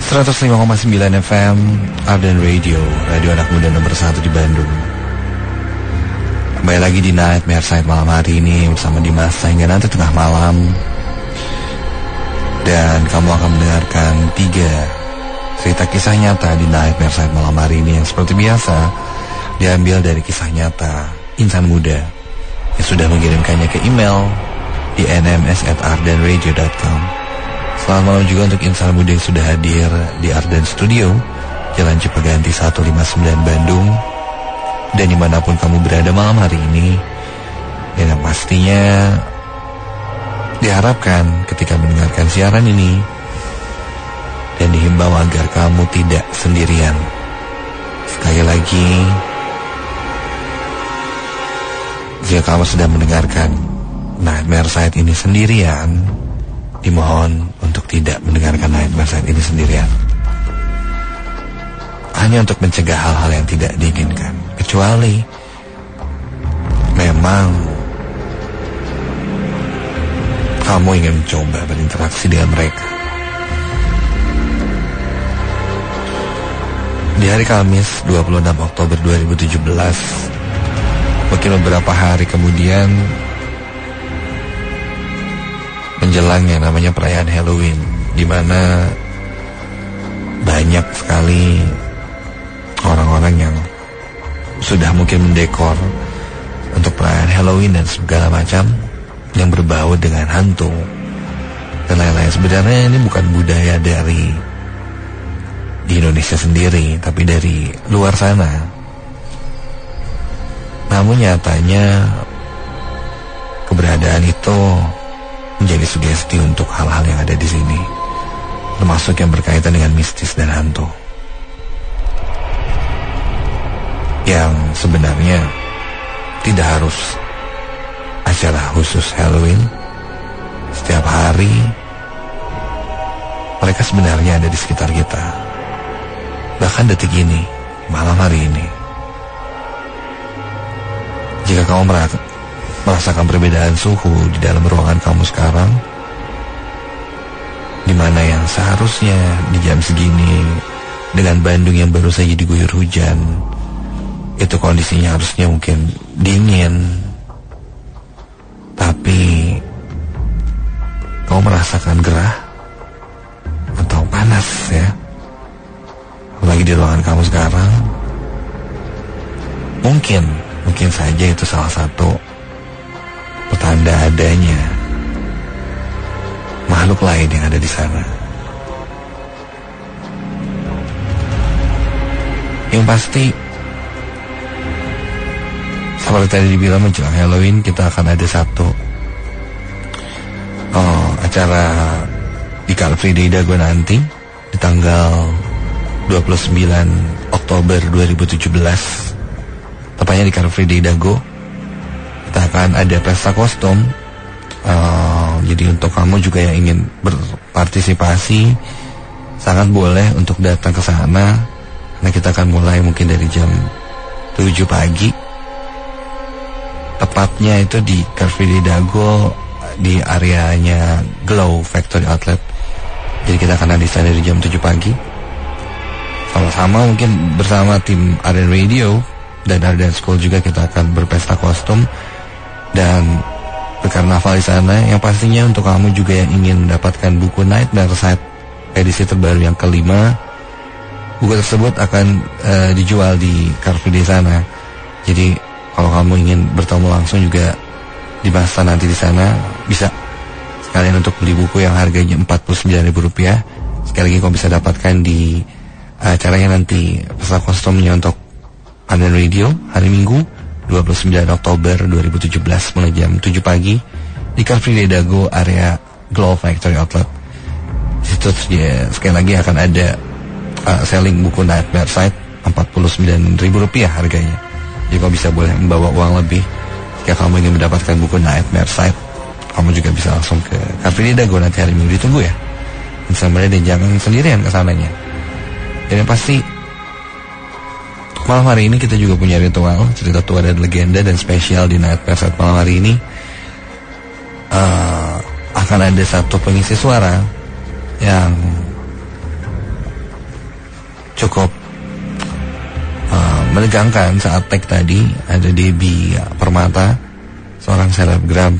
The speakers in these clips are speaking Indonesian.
105,9 FM Arden Radio, radio anak muda nomor 1 di Bandung. Kembali lagi di Nightmare Side malam hari ini bersama Dimas hingga nanti tengah malam. Dan kamu akan mendengarkan 3 cerita kisah nyata di Nightmare Side malam hari ini, yang seperti biasa diambil dari kisah nyata insan muda yang sudah mengirimkannya ke email di nms@ardenradio.com. Selamat malam juga untuk insan muda yang sudah hadir di Arden Studio, Jalan Cipaganti 159 Bandung. Dan dimanapun kamu berada malam hari ini, dan yang pastinya diharapkan ketika mendengarkan siaran ini, dan dihimbau agar kamu tidak sendirian. Sekali lagi, jika kamu sedang mendengarkan Nightmare Side ini sendirian, dimohon untuk tidak mendengarkan Nightmare Side ini sendirian. Hanya untuk mencegah hal-hal yang tidak diinginkan. Kecuali memang kamu ingin mencoba berinteraksi dengan mereka. Di hari Kamis 26 Oktober 2017, mungkin beberapa hari kemudian, menjelang yang namanya perayaan Halloween, di mana banyak sekali orang-orang yang sudah mungkin mendekor untuk perayaan Halloween dan segala macam yang berbau dengan hantu dan lain-lain. Sebenarnya ini bukan budaya dari di Indonesia sendiri, tapi dari luar sana. Namun nyatanya keberadaan itu menjadi sugesti untuk hal-hal yang ada di sini, termasuk yang berkaitan dengan mistis dan hantu, yang sebenarnya tidak harus acara khusus Halloween. Setiap hari mereka sebenarnya ada di sekitar kita, bahkan detik ini, malam hari ini. Jika kamu merasakan perbedaan suhu di dalam ruangan kamu sekarang, di mana yang seharusnya di jam segini dengan Bandung yang baru saja diguyur hujan, itu kondisinya harusnya mungkin dingin, tapi kamu merasakan gerah atau panas ya, apalagi di ruangan kamu sekarang. Mungkin saja itu salah satu petanda adanya makhluk lain yang ada di sana. Yang pasti, seperti tadi dibilang, menjelang Halloween kita akan ada satu acara di Car Free Day Dago nanti di tanggal 29 Oktober 2017. Tepatnya di Car Free Day Dago kita akan ada pesta kostum. Jadi untuk kamu juga yang ingin berpartisipasi, sangat boleh untuk datang ke sana. Nah, kita akan mulai mungkin dari jam 7 pagi. Tepatnya itu di Car Free Day Dago, di areanya Glow Factory Outlet. Jadi kita akan ada di sana dari jam 7 pagi. Sama-sama mungkin bersama tim Arden Radio dan Arden School juga kita akan berpesta kostum dan berkarnaval di sana. Yang pastinya untuk kamu juga yang ingin mendapatkan buku Nightmare Side edisi terbaru yang kelima, buku tersebut akan dijual di Car Free Day sana. Jadi kalau kamu ingin bertemu langsung juga di masa nanti di sana, bisa sekalian untuk beli buku yang harganya Rp49.000. Sekali lagi kamu bisa dapatkan di acaranya nanti, pesta kostumnya untuk Arden Radio hari Minggu 29 Oktober 2017 mulai jam 7 pagi di Car Free Day Dago area Glow Factory Outlet. Situ ya, sekali lagi akan ada selling buku Nightmare Side Rp49.000 harganya. Jadi kamu bisa boleh membawa uang lebih jika kamu ingin mendapatkan buku Nightmare Side. Kamu juga bisa langsung ke Car Free Day Dago nanti hari Minggu. Ditunggu ya bersama, dan jangan sendirian kesananya. Dan yang pasti malam hari ini kita juga punya ritual, cerita tua dan legenda dan spesial di Nightmare Side malam hari ini. Akan ada satu pengisi suara yang cukup menegangkan saat tag tadi. Ada Debbie Permata, seorang selebgram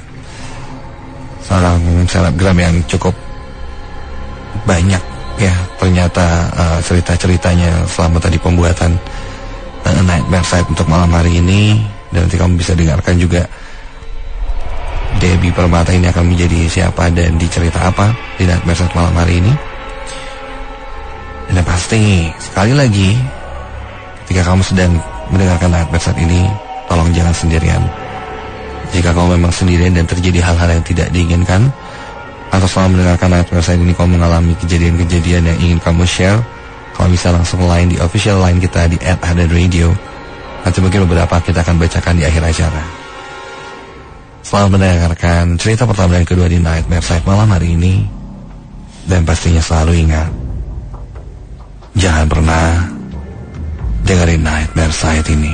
yang cukup banyak ya ternyata cerita-ceritanya selama tadi pembuatan Nightmare Side untuk malam hari ini. Dan nanti kamu bisa dengarkan juga Debbie Permata ini akan menjadi siapa dan di cerita apa di Nightmare Side malam hari ini. Dan pasti sekali lagi, ketika kamu sedang mendengarkan Nightmare Side ini, tolong jangan sendirian. Jika kamu memang sendirian dan terjadi hal-hal yang tidak diinginkan, atau selama mendengarkan Nightmare Side ini kamu mengalami kejadian-kejadian yang ingin kamu share, kamu bisa langsung line di official line kita di @hadarradio. Nanti mungkin beberapa kita akan bacakan di akhir acara. Selamat mendengarkan cerita pertama dan kedua di Nightmare Side malam hari ini. Dan pastinya selalu ingat, jangan pernah dengerin Nightmare Side ini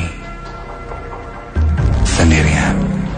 sendirian.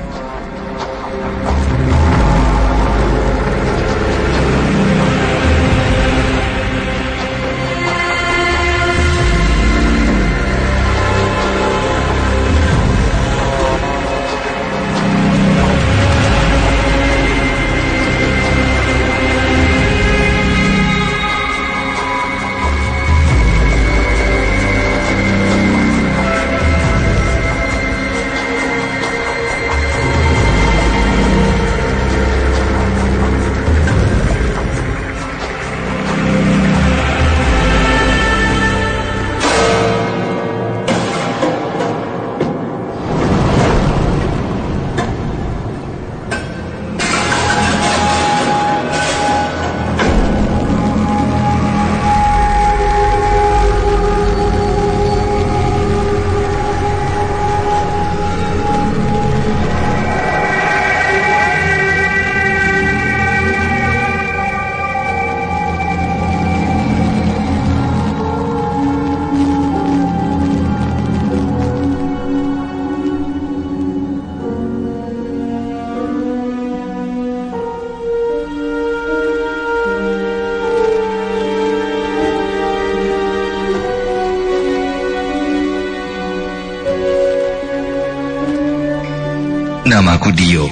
Namaku Dio.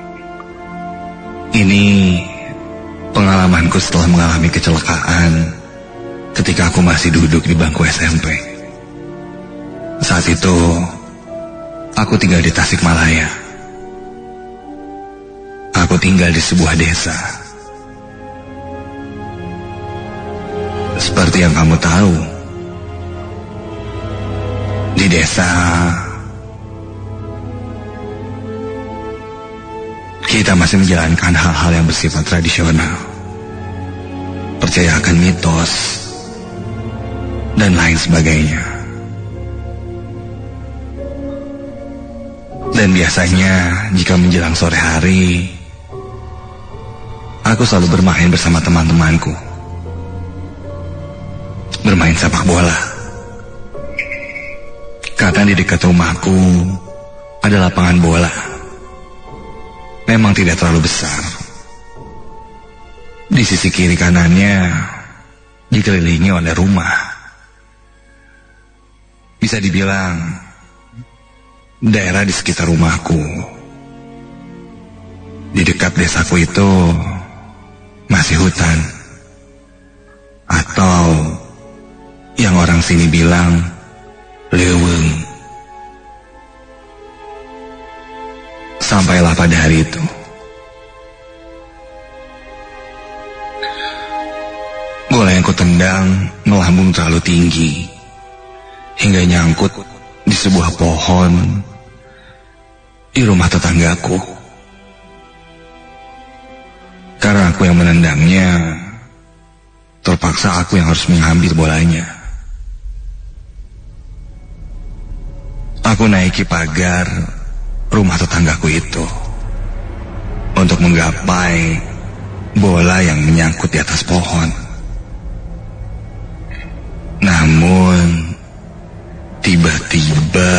Ini pengalamanku setelah mengalami kecelakaan ketika aku masih duduk di bangku SMP. Saat itu aku tinggal di Tasikmalaya. Aku tinggal di sebuah desa. Seperti yang kamu tahu, di desa kita masih menjalankan hal-hal yang bersifat tradisional, percaya akan mitos dan lain sebagainya. Dan biasanya jika menjelang sore hari, aku selalu bermain bersama teman-temanku, bermain sepak bola. Karena di dekat rumahku ada lapangan bola. Memang tidak terlalu besar. Di sisi kiri kanannya dikelilingi oleh rumah. Bisa dibilang daerah di sekitar rumahku. Di dekat desaku itu masih hutan, atau yang orang sini bilang leuweung. Sampailah pada hari itu, bola yang kutendang melambung terlalu tinggi hingga nyangkut di sebuah pohon di rumah tetanggaku. Karena aku yang menendangnya, terpaksa aku yang harus mengambil bolanya. Aku naiki pagar rumah tetanggaku itu untuk menggapai bola yang menyangkut di atas pohon. Namun tiba-tiba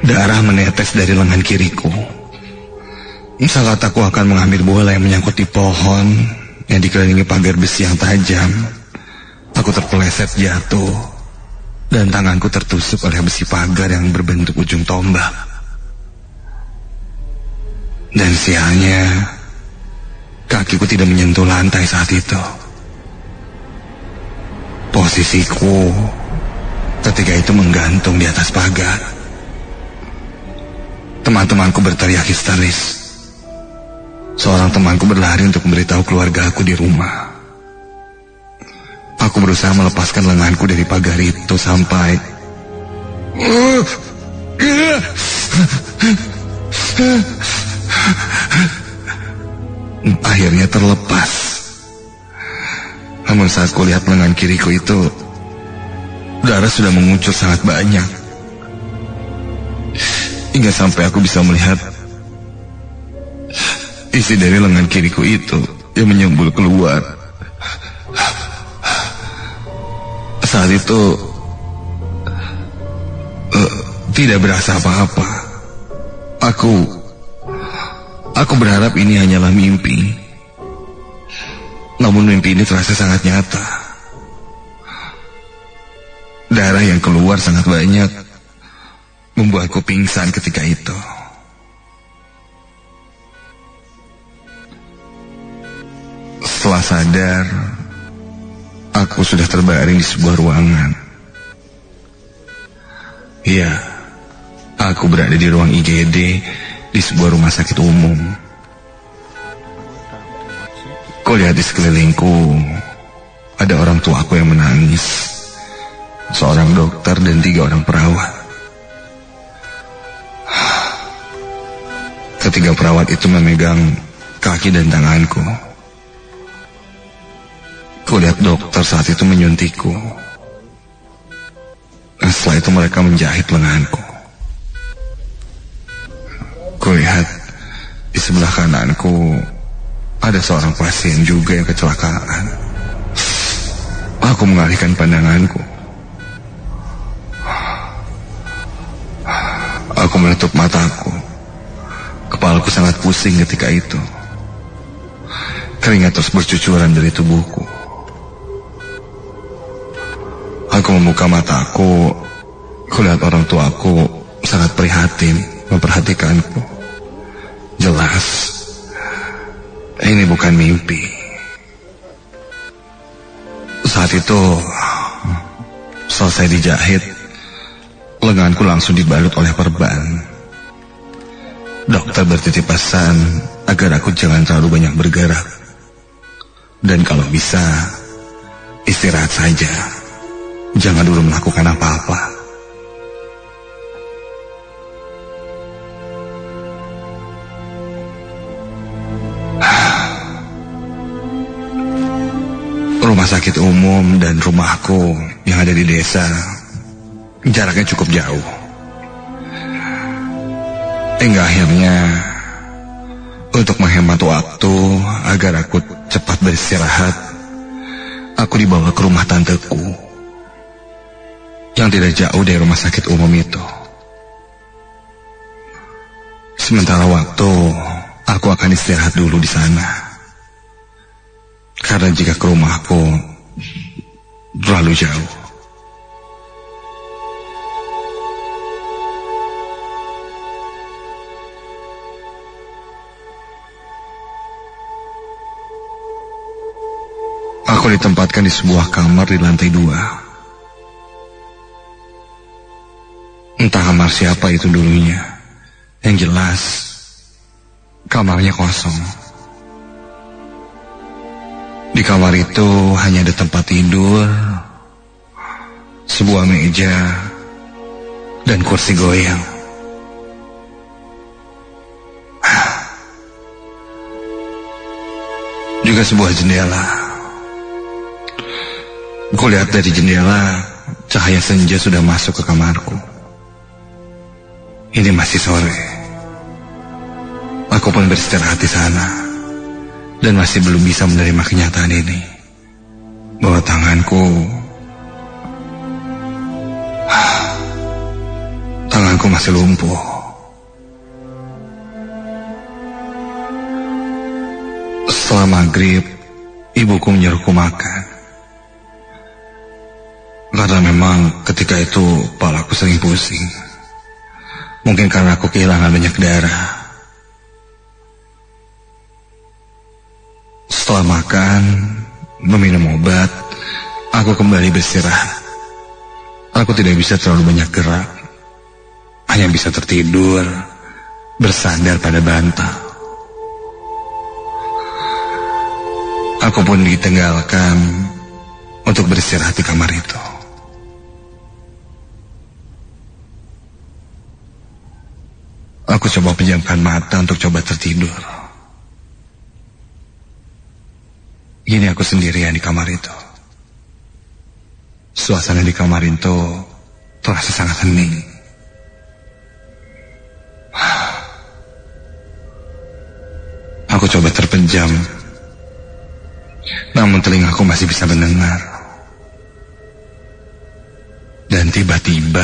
Darah menetes dari lengan kiriku. Saat aku akan mengambil bola yang menyangkut di pohon yang dikelilingi pagar besi yang tajam, aku terpeleset jatuh dan tanganku tertusuk oleh besi pagar yang berbentuk ujung tombak. Dan sialnya, kakiku tidak menyentuh lantai saat itu. Posisiku ketika itu menggantung di atas pagar. Teman-temanku berteriak histeris. Seorang temanku berlari untuk memberitahu keluargaku di rumah. Aku berusaha melepaskan lenganku dari pagar itu sampai akhirnya terlepas. Namun saat kulihat lengan kiriku itu, darah sudah mengucur sangat banyak. Hingga sampai aku bisa melihat isi dari lengan kiriku itu yang menyembul keluar. Saat itu tidak berasa apa-apa. Aku berharap ini hanyalah mimpi. Namun mimpi ini terasa sangat nyata. Darah yang keluar sangat banyak membuatku pingsan ketika itu. Setelah sadar, aku sudah terbaring di sebuah ruangan. Iya, aku berada di ruang IGD di sebuah rumah sakit umum. Kulihat di sekelilingku ada orang tua aku yang menangis, seorang dokter dan 3 orang perawat. Ketiga perawat itu memegang kaki dan tanganku. Kulihat dokter saat itu menyuntikku. Dan setelah itu mereka menjahit lenganku. Kulihat di sebelah kananku ada seorang pasien juga yang kecelakaan. Aku mengalihkan pandanganku. Aku menutup mataku. Kepalaku sangat pusing ketika itu. Keringat terus bercucuran dari tubuhku. Aku membuka mataku. Kulihat orang tuaku sangat prihatin memperhatikanku. Jelas ini bukan mimpi. Saat itu selesai dijahit, lenganku langsung dibalut oleh perban. Dokter bertitip pesan agar aku jangan terlalu banyak bergerak. Dan kalau bisa, istirahat saja. Jangan dulu melakukan apa-apa. Rumah sakit umum dan rumahku yang ada di desa jaraknya cukup jauh. Hingga akhirnya untuk menghemat waktu agar aku cepat beristirahat, aku dibawa ke rumah tanteku yang tidak jauh dari rumah sakit umum itu. Sementara waktu aku akan istirahat dulu di sana. Karena jika ke rumahku terlalu jauh. Aku ditempatkan di sebuah kamar di lantai 2. Entah kamar siapa itu dulunya. Yang jelas, kamarnya kosong. Di kamar itu hanya ada tempat tidur, sebuah meja, dan kursi goyang. Juga sebuah jendela. Kulihat dari jendela, cahaya senja sudah masuk ke kamarku. Ini masih sore. Aku pun beristirahat di sana. Dan masih belum bisa menerima kenyataan ini, bahwa tanganku tanganku masih lumpuh. Setelah maghrib, ibuku menyuruhku makan. Karena memang ketika itu kepalaku sering pusing. Mungkin karena aku kehilangan banyak darah. Setelah makan, meminum obat, aku kembali beristirahat. Aku tidak bisa terlalu banyak gerak. Hanya bisa tertidur, bersandar pada bantal. Aku pun ditinggalkan untuk beristirahat di kamar itu. Aku coba pejamkan mata untuk coba tertidur. Ini aku sendirian di kamar itu. Suasana di kamar itu terasa sangat hening. Aku coba terpejam, namun telingaku masih bisa mendengar. Dan tiba-tiba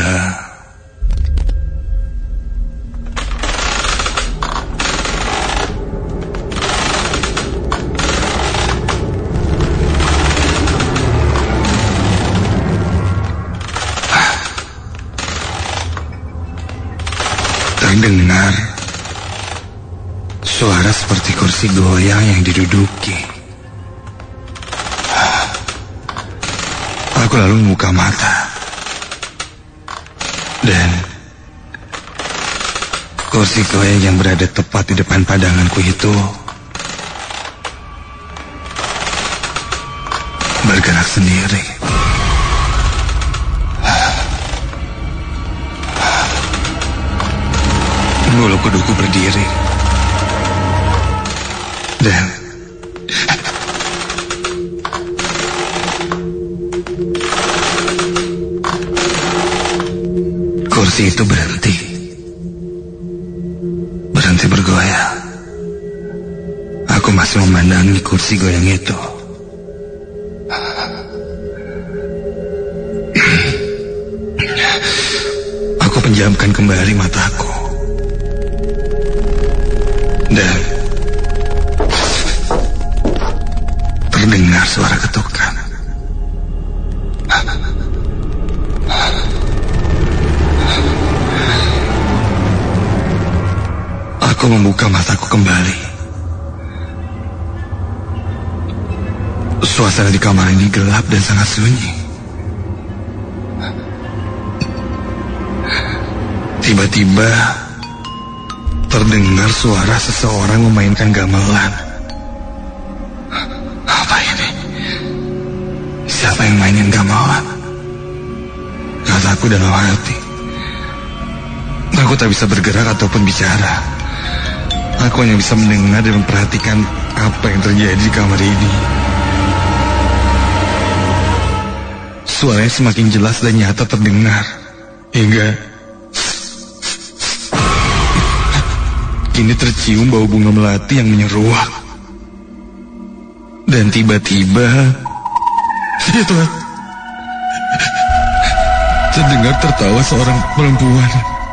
terdengar suara seperti kursi goyang yang diduduki. Aku lalu membuka mata. Dan kursi goyang yang berada tepat di depan pandanganku itu bergerak sendiri. Bulu kuduku berdiri. Dan kursi itu berhenti bergoyang. Aku masih memandangi kursi goyang itu. Aku penjamkan kembali mataku. Dan terdengar suara ketukan. Aku membuka mataku kembali. Suasana di kamar ini gelap dan sangat sunyi. Tiba-tiba terdengar suara seseorang memainkan gamelan. Apa ini? Siapa yang mainin gamelan? Kataku dalam hati. Aku tak bisa bergerak ataupun bicara. Aku hanya bisa mendengar dan memperhatikan apa yang terjadi di kamar ini. Suaranya semakin jelas dan nyata terdengar. Hingga kini tercium bau bunga melati yang menyeruak. Dan tiba-tiba itu terdengar tertawa seorang perempuan.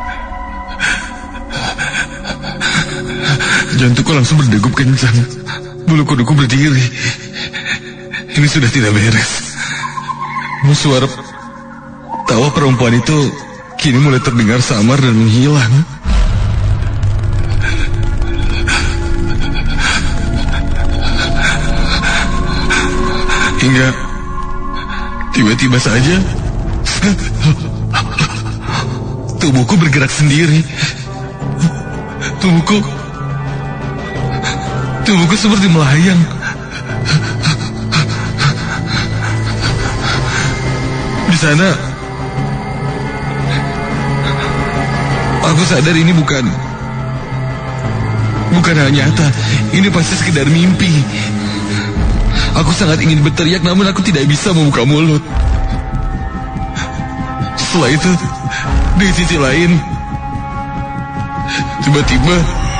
Jantungku langsung berdegup kencang. Bulu kuduku berdiri. Ini sudah tidak beres. Suara tawa perempuan itu kini mulai terdengar samar dan menghilang. Hingga tiba-tiba saja tubuhku bergerak sendiri. Tubuhku seperti melayang. Di sana aku sadar ini bukan hal nyata. Ini pasti sekedar mimpi. Aku sangat ingin berteriak, namun aku tidak bisa membuka mulut. Setelah itu, di sisi lain, tiba-tiba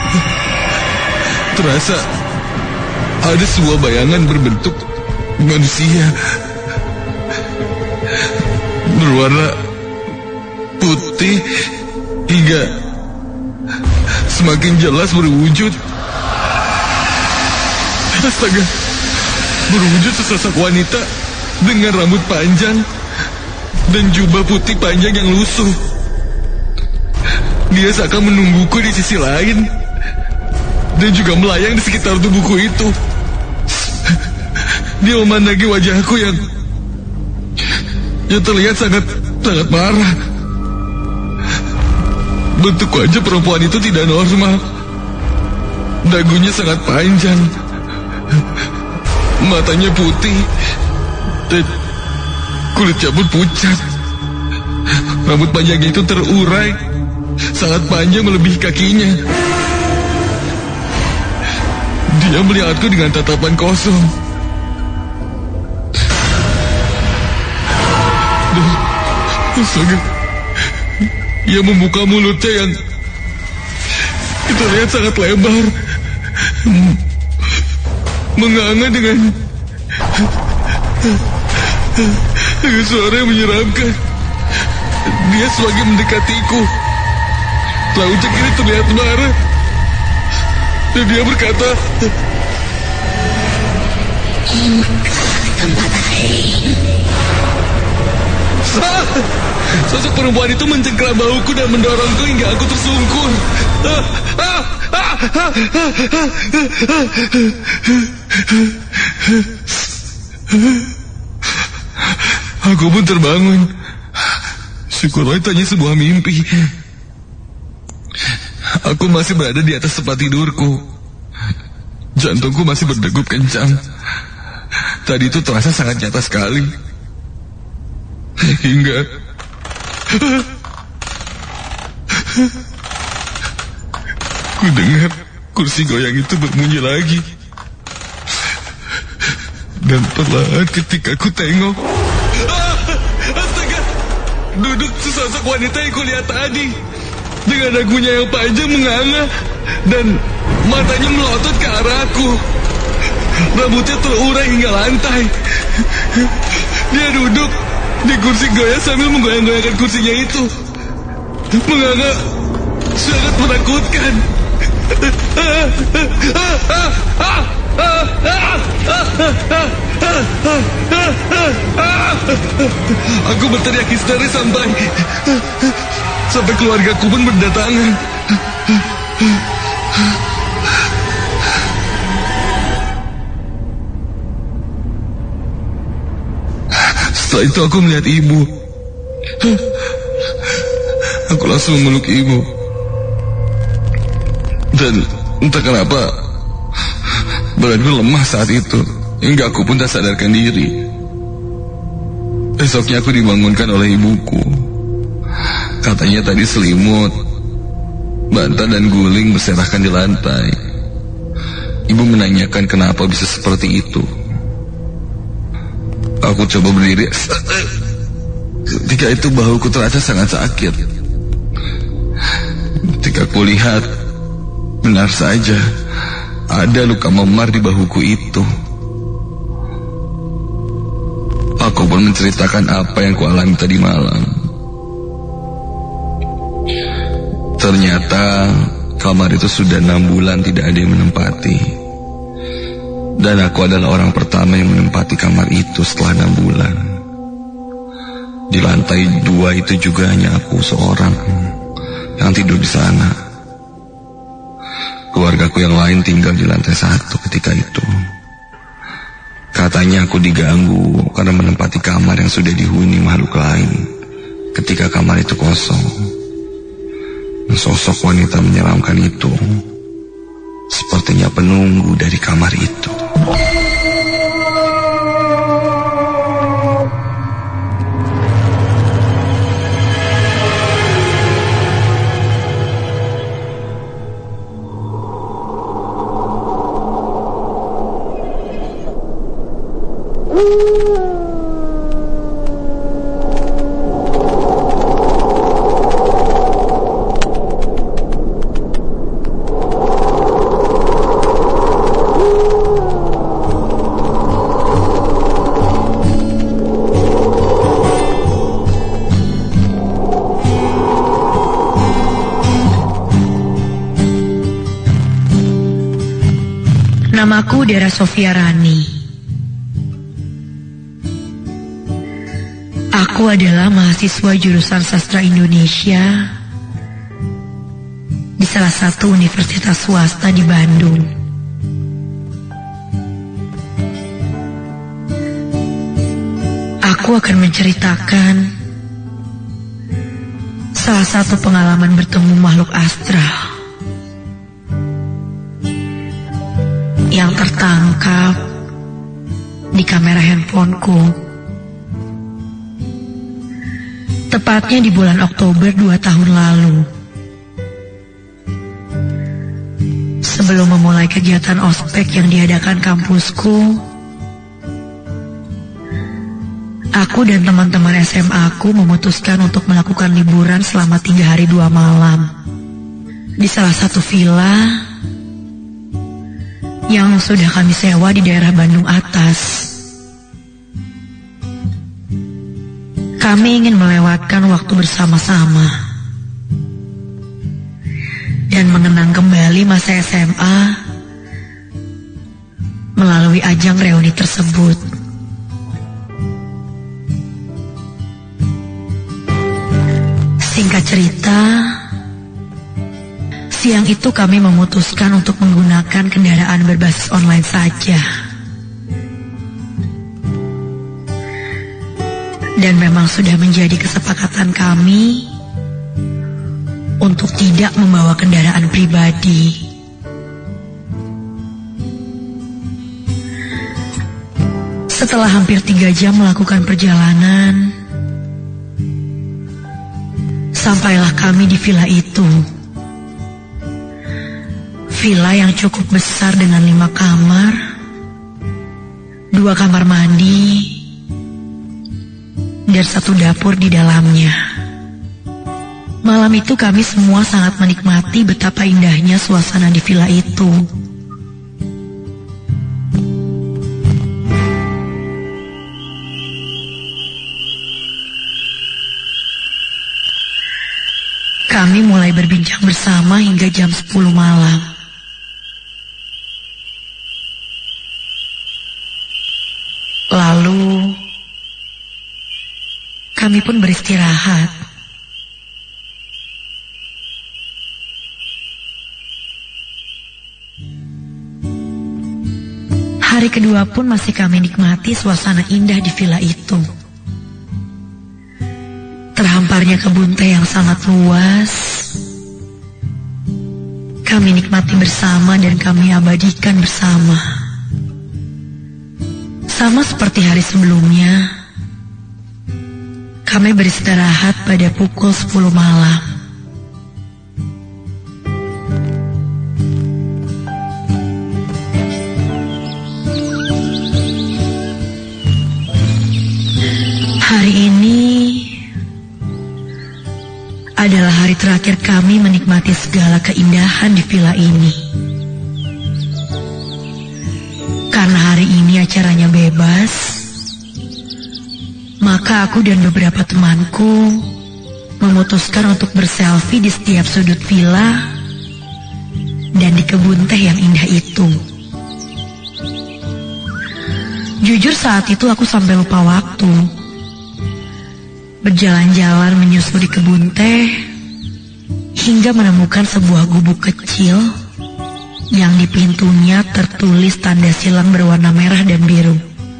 terasa ada sebuah bayangan berbentuk manusia berwarna putih hingga semakin jelas berwujud. Astaga, berwujud sesosok wanita dengan rambut panjang dan jubah putih panjang yang lusuh. Dia seakan menungguku di sisi lain dan juga melayang di sekitar tubuhku itu. Dia memandangi wajahku yang terlihat sangat marah. Bentuk wajah perempuan itu tidak normal. Dagunya sangat panjang, matanya putih, dan kulitnya pun pucat. Rambut panjangnya itu terurai, sangat panjang melebihi kakinya. Dia melihatku dengan tatapan kosong. Astaga, ia membuka mulutnya yang terlihat sangat lebar, menganga dengan suara yang menyeramkan. Dia semakin mendekatiku. Rambutnya kini terlihat marah, dan dia berkata, "Inilah tempat lain." Sosok perempuan itu mencengkeram bahuku dan mendorongku hingga aku tersungkur. Aku pun terbangun. Syukurlah itu hanya sebuah mimpi. Aku masih berada di atas tempat tidurku. Jantungku masih berdegup kencang. Tadi itu terasa sangat nyata sekali. Hingga ku dengar kursi goyang itu berbunyi lagi. Dan perlahan ketika ku tengok, astaga, duduk sesosok wanita yang kulihat tadi, dengan dagunya yang panjang menganga dan matanya melotot ke arahku. Rambutnya terurai hingga lantai. Dia duduk di kursi goyang sambil menggoyang-goyangkan kursinya itu. Menganga sangat menakutkan. Aku berteriak histeris sampai keluargaku pun berdatangan. Setelah itu aku melihat ibu. Aku langsung memeluk ibu. Dan entah kenapa badanku lemah saat itu, hingga aku pun tak sadarkan diri. Esoknya aku dibangunkan oleh ibuku. Katanya tadi selimut, bantal dan guling berserakan di lantai. Ibu menanyakan kenapa bisa seperti itu. Aku coba berdiri. Ketika itu bahuku terasa sangat sakit. Ketika aku lihat, benar saja ada luka memar di bahuku itu. Aku pun menceritakan apa yang kualami tadi malam. Ternyata kamar itu sudah 6 bulan tidak ada yang menempati. Dan aku adalah orang pertama yang menempati kamar itu setelah 6 bulan. Di lantai 2 itu juga hanya aku seorang yang tidur di sana. Keluargaku yang lain tinggal di lantai 1 ketika itu. Katanya aku diganggu karena menempati kamar yang sudah dihuni makhluk lain ketika kamar itu kosong. Sosok wanita menyeramkan itu sepertinya penunggu dari kamar itu. Namaku Dera Sofia Rani. Aku adalah mahasiswa jurusan Sastra Indonesia di salah satu universitas swasta di Bandung. Aku akan menceritakan salah satu pengalaman bertemu makhluk astral yang tertangkap di kamera handphoneku. Tepatnya di bulan Oktober 2 tahun lalu. Sebelum memulai kegiatan ospek yang diadakan kampusku, aku dan teman-teman SMA aku memutuskan untuk melakukan liburan selama 3 hari 2 malam di salah satu villa yang sudah kami sewa di daerah Bandung Atas. Kami ingin melewatkan waktu bersama-sama dan mengenang kembali masa SMA melalui ajang reuni tersebut. Singkat cerita, siang itu kami memutuskan untuk menggunakan kendaraan berbasis online saja. Dan memang sudah menjadi kesepakatan kami untuk tidak membawa kendaraan pribadi. Setelah hampir 3 jam melakukan perjalanan, sampailah kami di villa itu. Villa yang cukup besar dengan 5 kamar, 2 kamar mandi, dan 1 dapur di dalamnya. Malam itu kami semua sangat menikmati betapa indahnya suasana di villa itu. Kami mulai berbincang bersama hingga jam 10 malam. Lalu kami pun beristirahat. Hari kedua pun masih kami nikmati suasana indah di villa itu. Terhamparnya kebun teh yang sangat luas, kami nikmati bersama dan kami abadikan bersama. Sama seperti hari sebelumnya, kami beristirahat pada pukul 10 malam. Hari ini adalah hari terakhir kami menikmati segala keindahan di villa ini. Karena hari ini acaranya bebas, maka aku dan beberapa temanku memutuskan untuk berselfie di setiap sudut villa dan di kebun teh yang indah itu. Jujur saat itu aku sampai lupa waktu. Berjalan-jalan menyusuri kebun teh hingga menemukan sebuah gubuk kecil yang di pintunya tertulis tanda silang berwarna merah dan biru.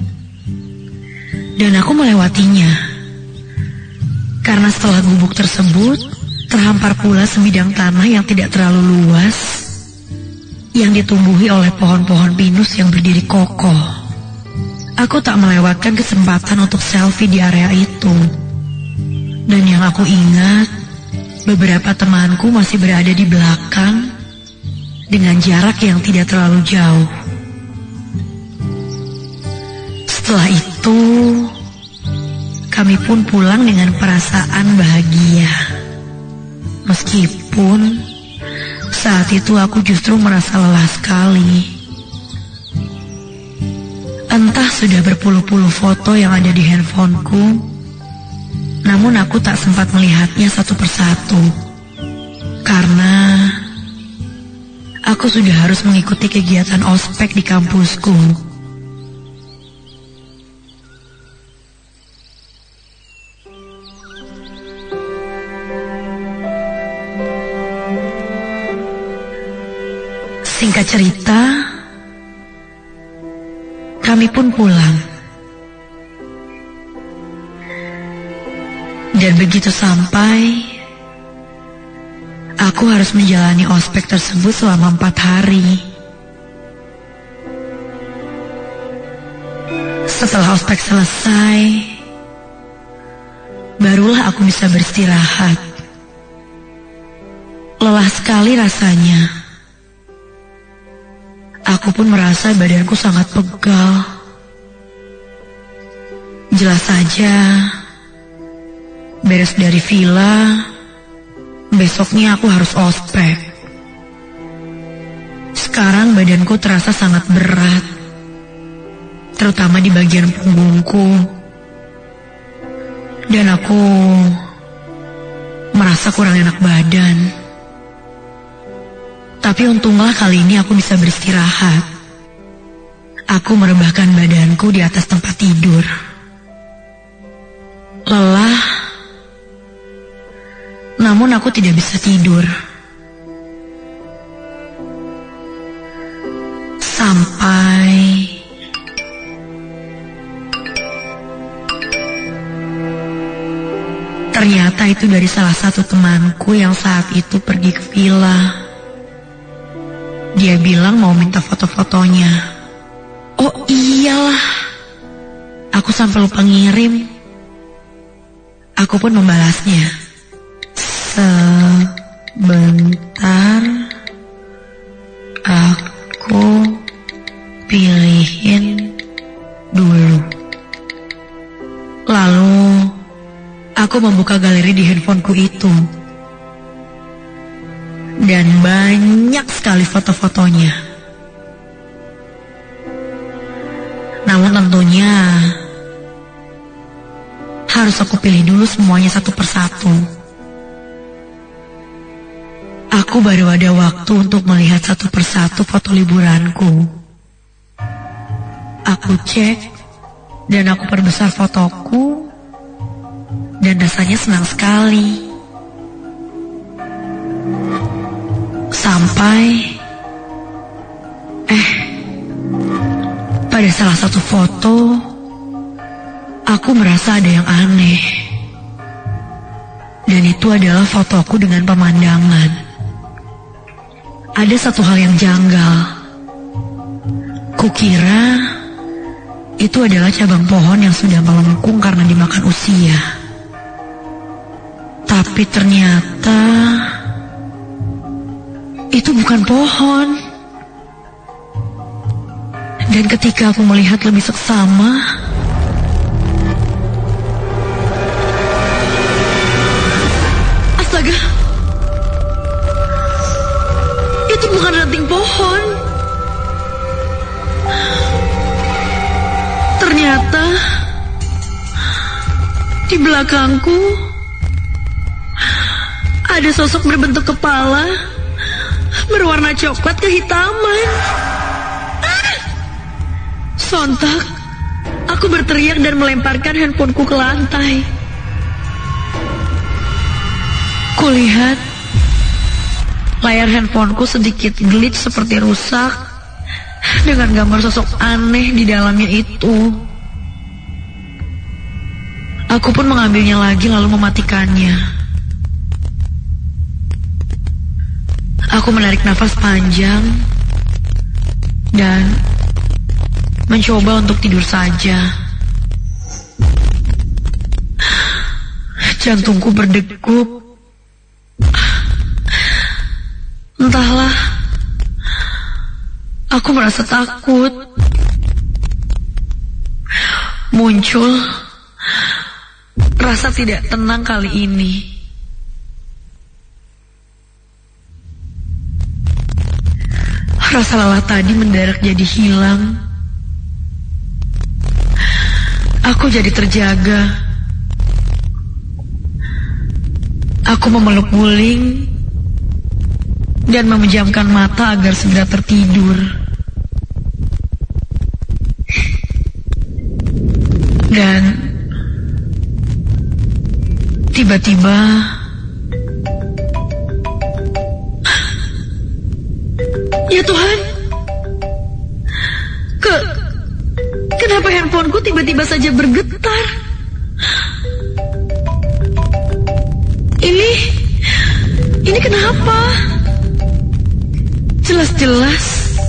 Dan aku melewatinya, karena setelah gubuk tersebut terhampar pula sebidang tanah yang tidak terlalu luas, yang ditumbuhi oleh pohon-pohon pinus yang berdiri kokoh. Aku tak melewatkan kesempatan untuk selfie di area itu. Dan yang aku ingat, beberapa temanku masih berada di belakang dengan jarak yang tidak terlalu jauh. Setelah itu, kami pun pulang dengan perasaan bahagia. Meskipun saat itu aku justru merasa lelah sekali. Entah sudah berpuluh-puluh foto yang ada di handphoneku, namun aku tak sempat melihatnya satu persatu. Karena aku sudah harus mengikuti kegiatan ospek di kampusku. Singkat cerita, kami pun pulang. Dan begitu sampai, aku harus menjalani ospek tersebut selama 4 hari. Setelah ospek selesai, barulah aku bisa beristirahat. Lelah sekali rasanya. Aku pun merasa badanku sangat pegal. Jelas saja, beres dari villa, besoknya aku harus ospek. Sekarang badanku terasa sangat berat, terutama di bagian punggungku. Dan aku merasa kurang enak badan. Tapi untunglah kali ini aku bisa beristirahat. Aku merebahkan badanku di atas tempat tidur. Lelah, namun aku tidak bisa tidur. Sampai ternyata itu dari salah satu temanku yang saat itu pergi ke villa. Dia bilang mau minta foto-fotonya. Oh iyalah, aku sampai lupa ngirim. Aku pun membalasnya. Sebentar, aku pilihin dulu. Lalu, aku membuka galeri di handphoneku itu. Dan banyak sekali foto-fotonya. Namun tentunya harus aku pilih dulu semuanya satu persatu. Aku baru ada waktu untuk melihat satu persatu foto liburanku. Aku cek dan aku perbesar fotoku, dan rasanya senang sekali. Sampai pada salah satu foto, aku merasa ada yang aneh. Dan itu adalah fotoku dengan pemandangan. Ada satu hal yang janggal. Kukira itu adalah cabang pohon yang sudah melengkung karena dimakan usia. Tapi ternyata itu bukan pohon. Dan ketika aku melihat lebih seksama, astaga, itu bukan ranting pohon. Ternyata di belakangku ada sosok berbentuk kepala berwarna coklat kehitaman. Sontak, aku berteriak dan melemparkan handphoneku ke lantai. Kulihat layar handphoneku sedikit glitch seperti rusak dengan gambar sosok aneh di dalamnya itu. Aku pun mengambilnya lagi lalu mematikannya. Aku menarik nafas panjang dan mencoba untuk tidur saja. Jantungku berdegup. Entahlah, aku merasa takut. Muncul rasa tidak tenang kali ini. Rasa lelah tadi mendadak jadi hilang. Aku jadi terjaga. Aku memeluk Wuling dan memejamkan mata agar segera tertidur. Dan tiba-tiba ya Tuhan, kenapa handphoneku tiba-tiba saja bergetar? Ini kenapa? Jelas-jelas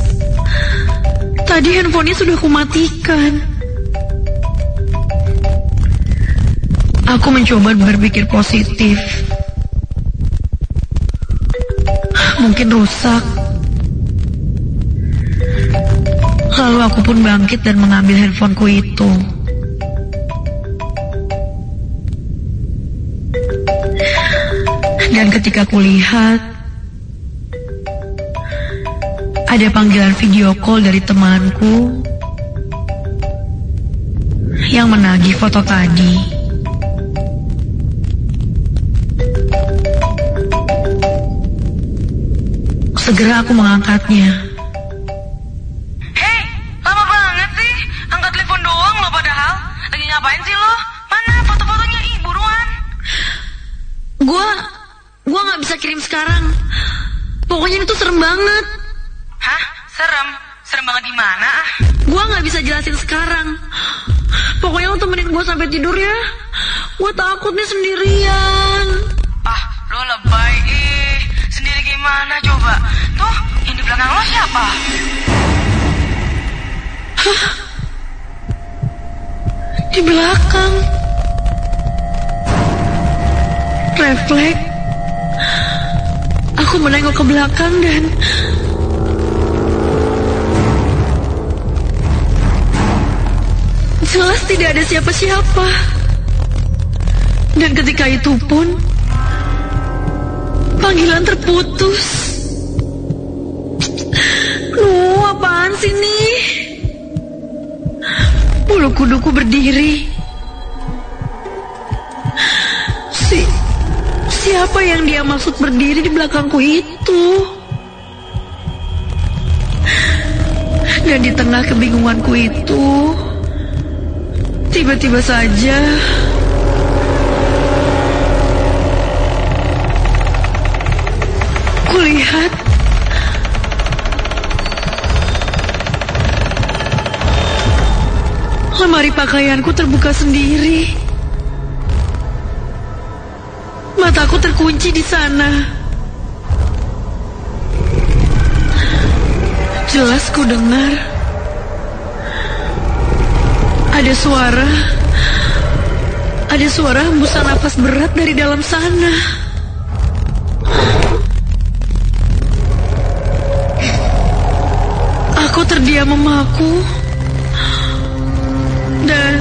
tadi handphonenya sudah kumatikan. Aku mencoba berpikir positif. Mungkin rusak. Lalu aku pun bangkit dan mengambil handphoneku itu. Dan ketika kulihat, ada panggilan video call dari temanku yang menagih foto tadi. Segera aku mengangkatnya. Hei, lama banget sih. Angkat telepon doang lo padahal. Lagi ngapain sih lo? Mana foto-fotonya? Ih, buruan. Gua gak bisa kirim sekarang. Pokoknya itu serem banget. Hah? Serem? Serem banget gimana ah? Gua gak bisa jelasin sekarang. Pokoknya lo temenin gua sampai tidur ya. Gua takut nih sendirian. Ah, lo lebay Sendiri gimana coba? Tuh, yang di belakang lo siapa? Hah? Di belakang. Refleks. Aku menengok ke belakang dan jelas tidak ada siapa-siapa. Dan ketika itu pun panggilan terputus. Apaan sih nih? Bulu kuduku berdiri. Siapa yang dia maksud berdiri di belakangku itu? Dan di tengah kebingunganku itu, tiba-tiba saja kulihat lemari pakaianku terbuka sendiri. Mataku terkunci di sana. Jelas ku dengar ada suara hembusan napas berat dari dalam sana. Aku terdiam memaku dan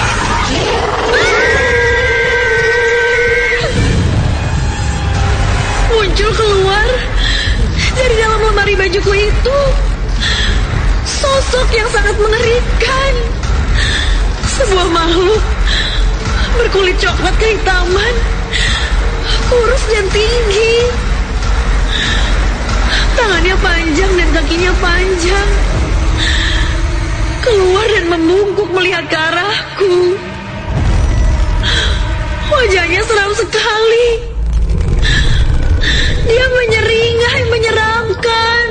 muncul keluar dari dalam lemari bajuku itu sosok yang sangat mengerikan. Sebuah makhluk berkulit coklat kehitaman, kurus dan tinggi. Tangannya panjang dan kakinya panjang. Keluar dan membungkuk melihat ke arahku. Wajahnya seram sekali. Dia menyeringai, menyeramkan.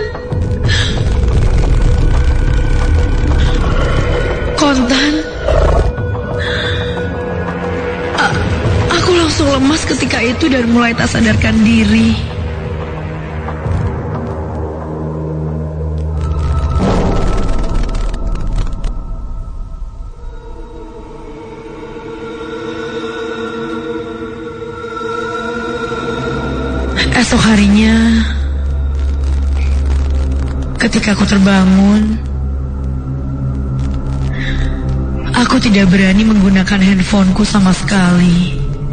Kontan. Aku langsung lemas ketika itu dan mulai tak sadarkan diri. Esok harinya, ketika aku terbangun, aku tidak berani menggunakan handphoneku sama sekali.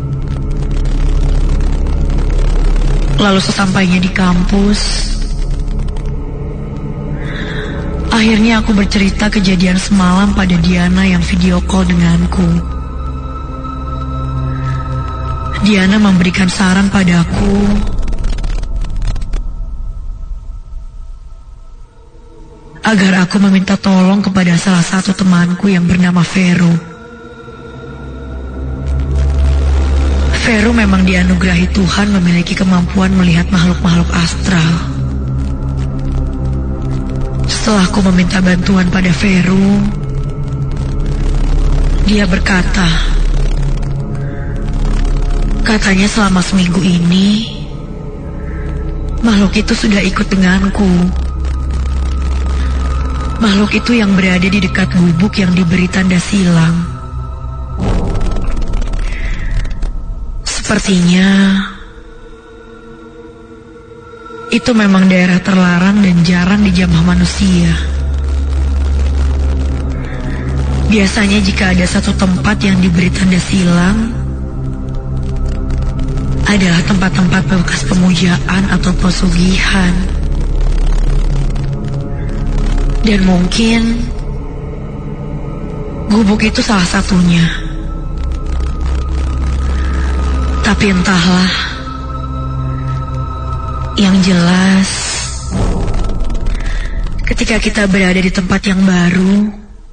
Lalu sesampainya di kampus, akhirnya aku bercerita kejadian semalam pada Diana yang video call denganku. Diana memberikan saran padaku agar aku meminta tolong kepada salah satu temanku yang bernama Vero. Vero memang dianugerahi Tuhan memiliki kemampuan melihat makhluk-makhluk astral. Setelah aku meminta bantuan pada Vero, dia berkata, katanya selama seminggu ini makhluk itu sudah ikut denganku. Makhluk itu yang berada di dekat gubuk yang diberi tanda silang. Sepertinya itu memang daerah terlarang dan jarang dijamah manusia. Biasanya jika ada satu tempat yang diberi tanda silang, adalah tempat-tempat bekas pemujaan atau pesugihan. Dan mungkin gubuk itu salah satunya. Tapi entahlah, yang jelas ketika kita berada di tempat yang baru,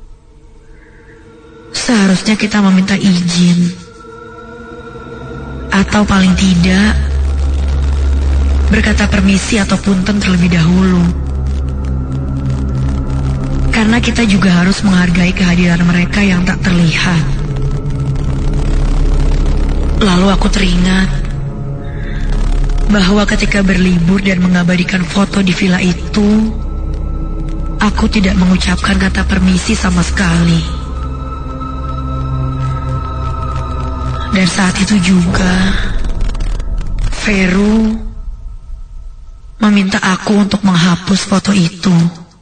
seharusnya kita meminta izin, atau paling tidak berkata permisi atau punten terlebih dahulu. Karena kita juga harus menghargai kehadiran mereka yang tak terlihat. Lalu aku teringat bahwa ketika berlibur dan mengabadikan foto di villa itu, aku tidak mengucapkan kata permisi sama sekali. Dan saat itu juga Vero meminta aku untuk menghapus foto itu.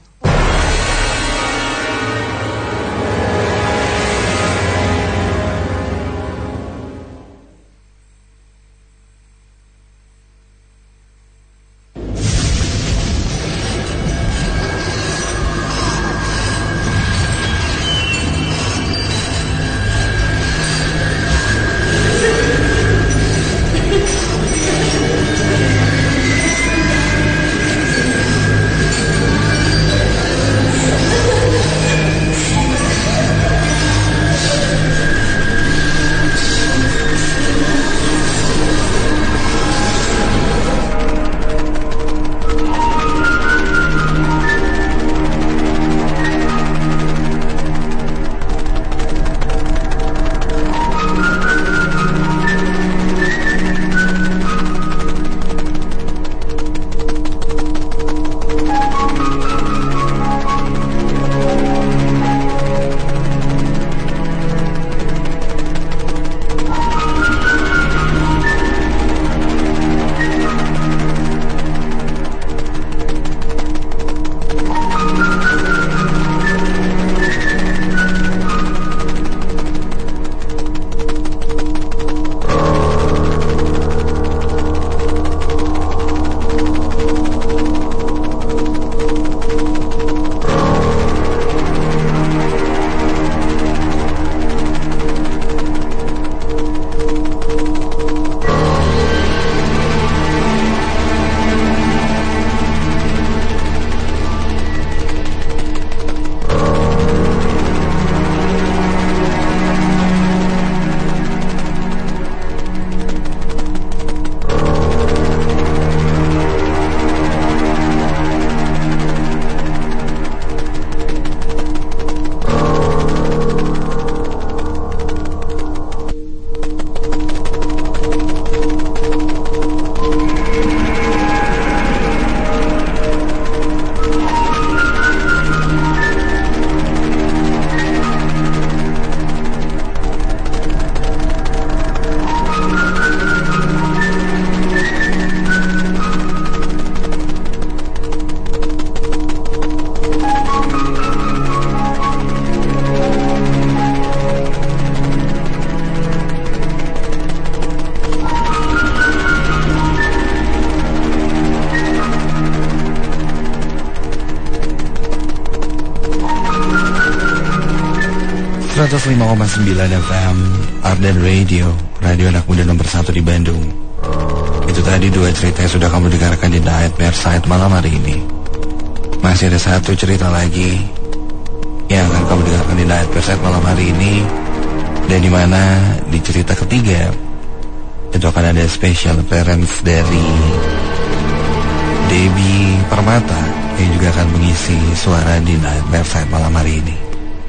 .9 FM Arden Radio, radio anak muda nomor 1 di Bandung. Itu tadi dua cerita yang sudah kamu dengarkan di Nightmare Side malam hari ini. Masih ada satu cerita lagi yang akan kamu dengarkan di Night Perfect malam hari ini, dan dimana di cerita ketiga itu akan ada special appearance dari Debbie Permata yang juga akan mengisi suara di Night Perfect malam hari ini.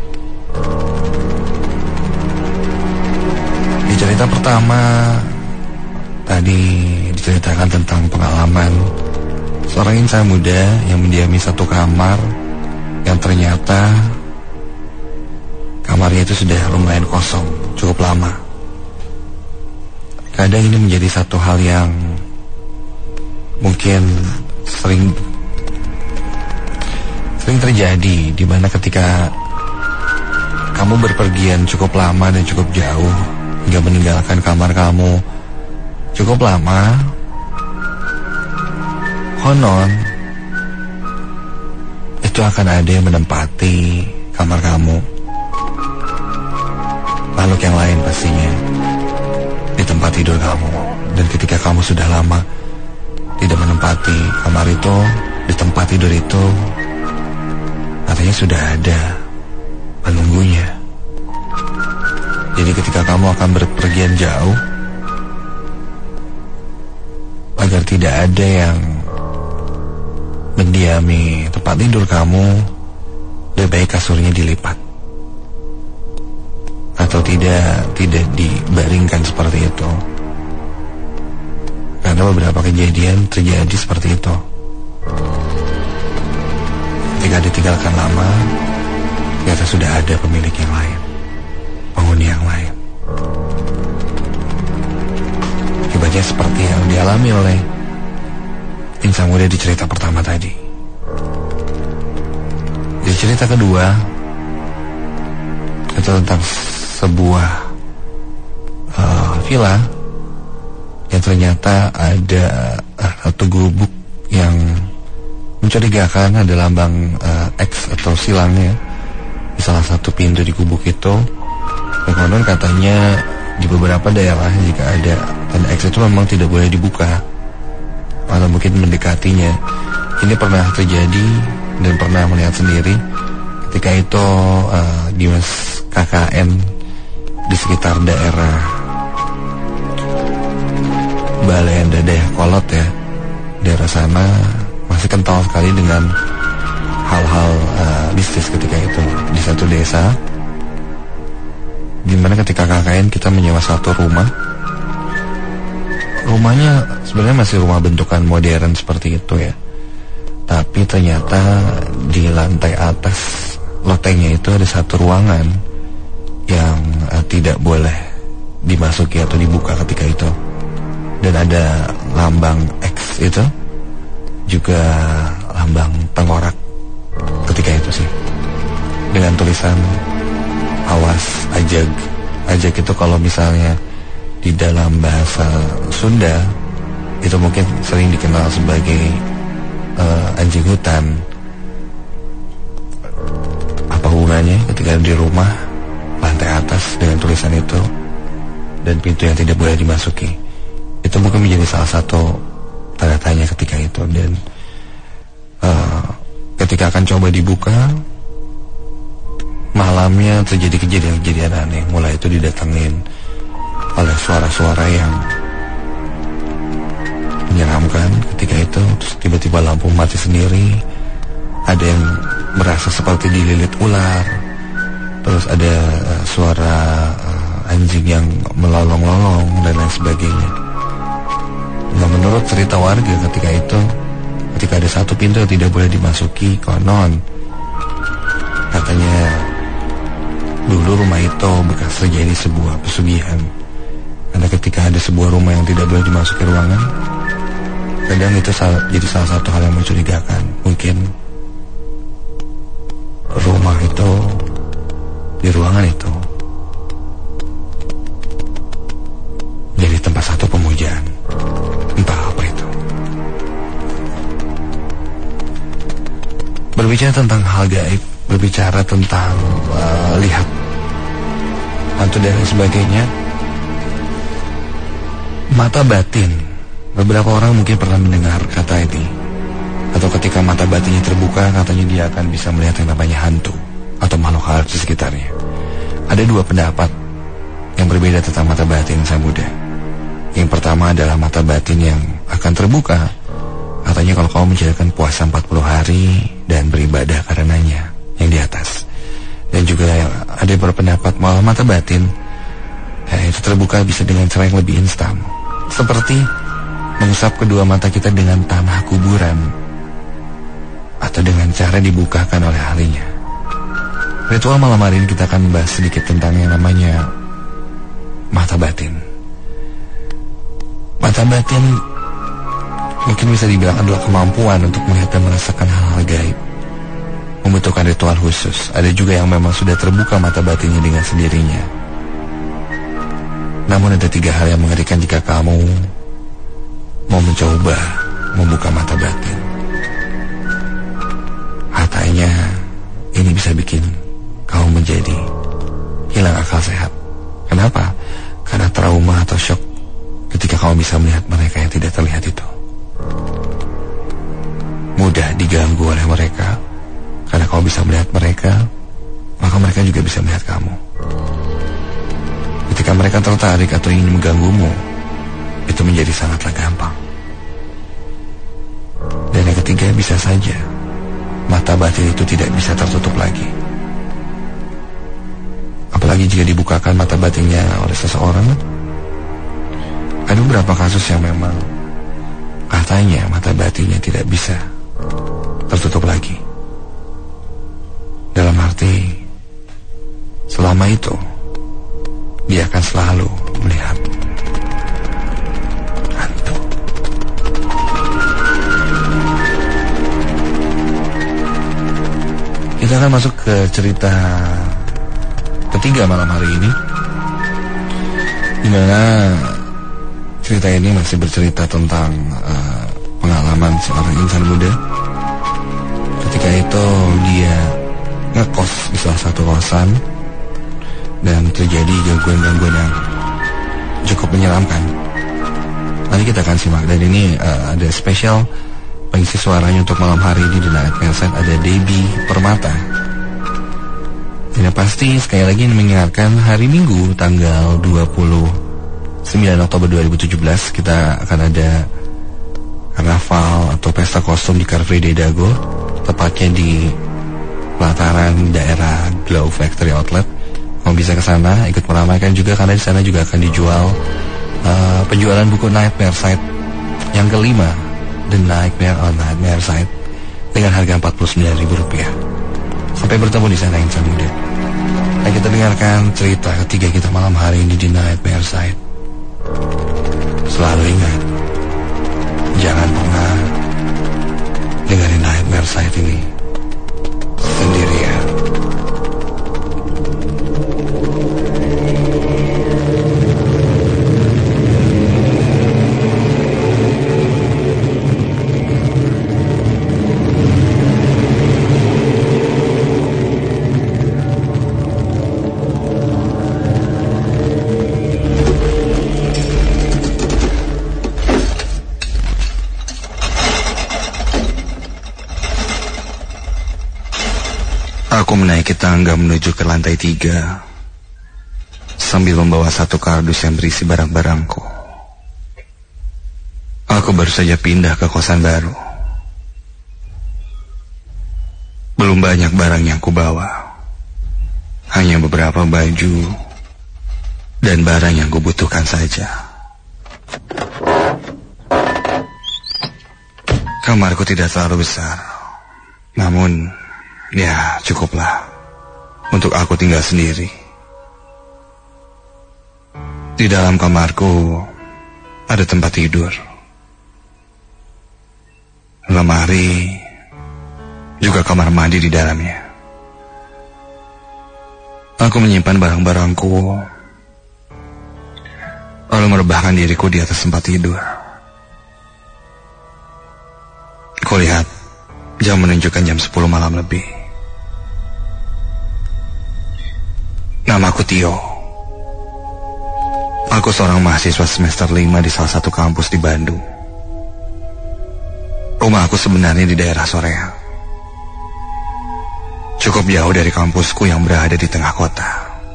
Di cerita pertama tadi diceritakan tentang pengalaman seorang insan muda yang mendiami satu kamar yang ternyata kamarnya itu sudah lumayan kosong, cukup lama. Kadang ini menjadi satu hal yang mungkin sering terjadi, di mana ketika kamu berpergian cukup lama dan cukup jauh hingga meninggalkan kamar kamu cukup lama, konon itu akan ada yang menempati kamar kamu. Makhluk yang lain pastinya di tempat tidur kamu. Dan ketika kamu sudah lama tidak menempati kamar itu, di tempat tidur itu, artinya sudah ada penunggunya. Jadi ketika kamu akan berpergian jauh, agar tidak ada yang mendiami tempat tidur kamu, lebih baik kasurnya dilipat atau tidak dibaringkan seperti itu. Karena beberapa kejadian terjadi seperti itu. Ketika ditinggalkan lama, ternyata sudah ada pemilik yang lain, penghuni yang lain. Akibatnya seperti yang dialami oleh insan muda di cerita pertama tadi. Di cerita kedua itu tentang sebuah villa yang ternyata ada satu gubuk yang mencurigakan, ada lambang X atau silangnya di salah satu pintu di gubuk itu. Dan konon katanya di beberapa daerah jika ada tanda X itu memang tidak boleh dibuka atau mungkin mendekatinya. Ini pernah terjadi dan pernah melihat sendiri ketika itu Dimas KKN di sekitar daerah Balenda, daerah Kolot ya, daerah sana masih kental sekali dengan hal-hal mistis ketika itu. Di satu desa dimana ketika KKN kita menyewa satu rumahnya sebenarnya masih rumah bentukan modern seperti itu ya, tapi ternyata di lantai atas lotengnya itu ada satu ruangan yang tidak boleh dimasuki atau dibuka ketika itu. Dan ada lambang X itu, juga lambang tengkorak ketika itu sih, dengan tulisan awas ajag. Ajag itu kalau misalnya di dalam bahasa Sunda itu mungkin sering dikenal sebagai anjing hutan. Apa hubungannya ketika di rumah lantai atas dengan tulisan itu dan pintu yang tidak boleh dimasuki? Itu mungkin menjadi salah satu tanda tanya ketika itu. Dan ketika akan coba dibuka, malamnya terjadi kejadian-kejadian aneh. Mulai itu didatengin oleh suara-suara yang menyeramkan ketika itu. Terus tiba-tiba lampu mati sendiri, ada yang merasa seperti dililit ular, terus ada suara anjing yang melolong-lolong dan lain sebagainya. Nah, menurut cerita warga ketika itu, ketika ada satu pintu yang tidak boleh dimasuki, konon katanya dulu rumah itu bekas terjadi sebuah pesugihan. Karena ketika ada sebuah rumah yang tidak boleh dimasuki ruangan, kadang itu jadi salah satu hal yang mencurigakan. Mungkin rumah itu, di ruangan itu jadi tempat satu pemujaan, entah apa itu. Berbicara tentang hal gaib, berbicara tentang lihat hantu dan sebagainya, mata batin. Beberapa orang mungkin pernah mendengar kata ini, Atau ketika mata batinnya terbuka, katanya dia akan bisa melihat yang namanya hantu atau makhluk halus di sekitarnya. Ada dua pendapat yang berbeda tentang mata batin sang Buddha. Yang pertama adalah mata batin yang akan terbuka. Katanya kalau kamu menjalankan puasa 40 hari dan beribadah karenanya, yang di atas. Dan juga ada berpendapat malah mata batin itu terbuka bisa dengan cara yang lebih instan, seperti mengusap kedua mata kita dengan tanah kuburan, atau dengan cara dibukakan oleh ahlinya. Ritual malam hari ini kita akan membahas sedikit tentang yang namanya mata batin. Mata batin mungkin bisa dibilang adalah kemampuan untuk melihat dan merasakan hal-hal gaib. Membutuhkan ritual khusus. Ada juga yang memang sudah terbuka mata batinnya dengan sendirinya. Namun ada 3 hal yang mengerikan jika kamu mau mencoba membuka mata batin. Katanya ini bisa bikin kamu menjadi hilang akal sehat. Kenapa? Karena trauma atau shock ketika kamu bisa melihat mereka yang tidak terlihat itu. Mudah diganggu oleh mereka. Karena kamu bisa melihat mereka, maka mereka juga bisa melihat kamu. Ketika mereka tertarik atau ingin mengganggumu, itu menjadi sangatlah gampang. Dan yang ketiga, bisa saja mata batin itu tidak bisa tertutup lagi. Apalagi jika dibukakan mata batinnya oleh seseorang. Ada beberapa kasus yang memang katanya mata batinnya tidak bisa tertutup lagi. Dalam arti selama itu dia akan selalu melihat hantu. Kita akan masuk ke cerita ketiga malam hari ini, dimana cerita ini masih bercerita tentang pengalaman seorang insan muda. Ketika itu dia ngekos di salah satu kosan dan terjadi gangguan-gangguan yang cukup menyeramkan. Nanti kita akan simak. Dan ini ada spesial pengisi suaranya untuk malam hari ini di Nightmare Side, ada Debbie Permata. Dan pasti sekali lagi mengingatkan hari Minggu tanggal 29 Oktober 2017 kita akan ada karnaval atau pesta kostum di Car Free Day Dago, tepatnya di pelataran daerah Glow Factory Outlet. Kamu bisa ke sana ikut meramaikan juga, karena di sana juga akan dijual penjualan buku Nightmare Side yang kelima, The Nightmare on Nightmare Side, dengan harga Rp49.000. Sampai bertemu di sana insan muda. Dan kita dengarkan cerita ketiga kita malam hari ini di Nightmare Side. Selalu ingat, jangan pernah dengerin Nightmare Side ini sendirian. Aku menaiki tangga menuju ke lantai 3 sambil membawa satu kardus yang berisi barang-barangku. Aku baru saja pindah ke kosan baru. Belum banyak barang yang kubawa, hanya beberapa baju dan barang yang kubutuhkan saja. Kamarku tidak terlalu besar, namun ya, cukuplah untuk aku tinggal sendiri. Di dalam kamarku ada tempat tidur, lemari, juga kamar mandi di dalamnya. Aku menyimpan barang-barangku, lalu merebahkan diriku di atas tempat tidur. Kulihat jam menunjukkan jam 10 malam lebih. Namaku Tio. Aku seorang mahasiswa semester 5 di salah satu kampus di Bandung. Rumah aku sebenarnya di daerah Soreang. Cukup jauh dari kampusku yang berada di tengah kota.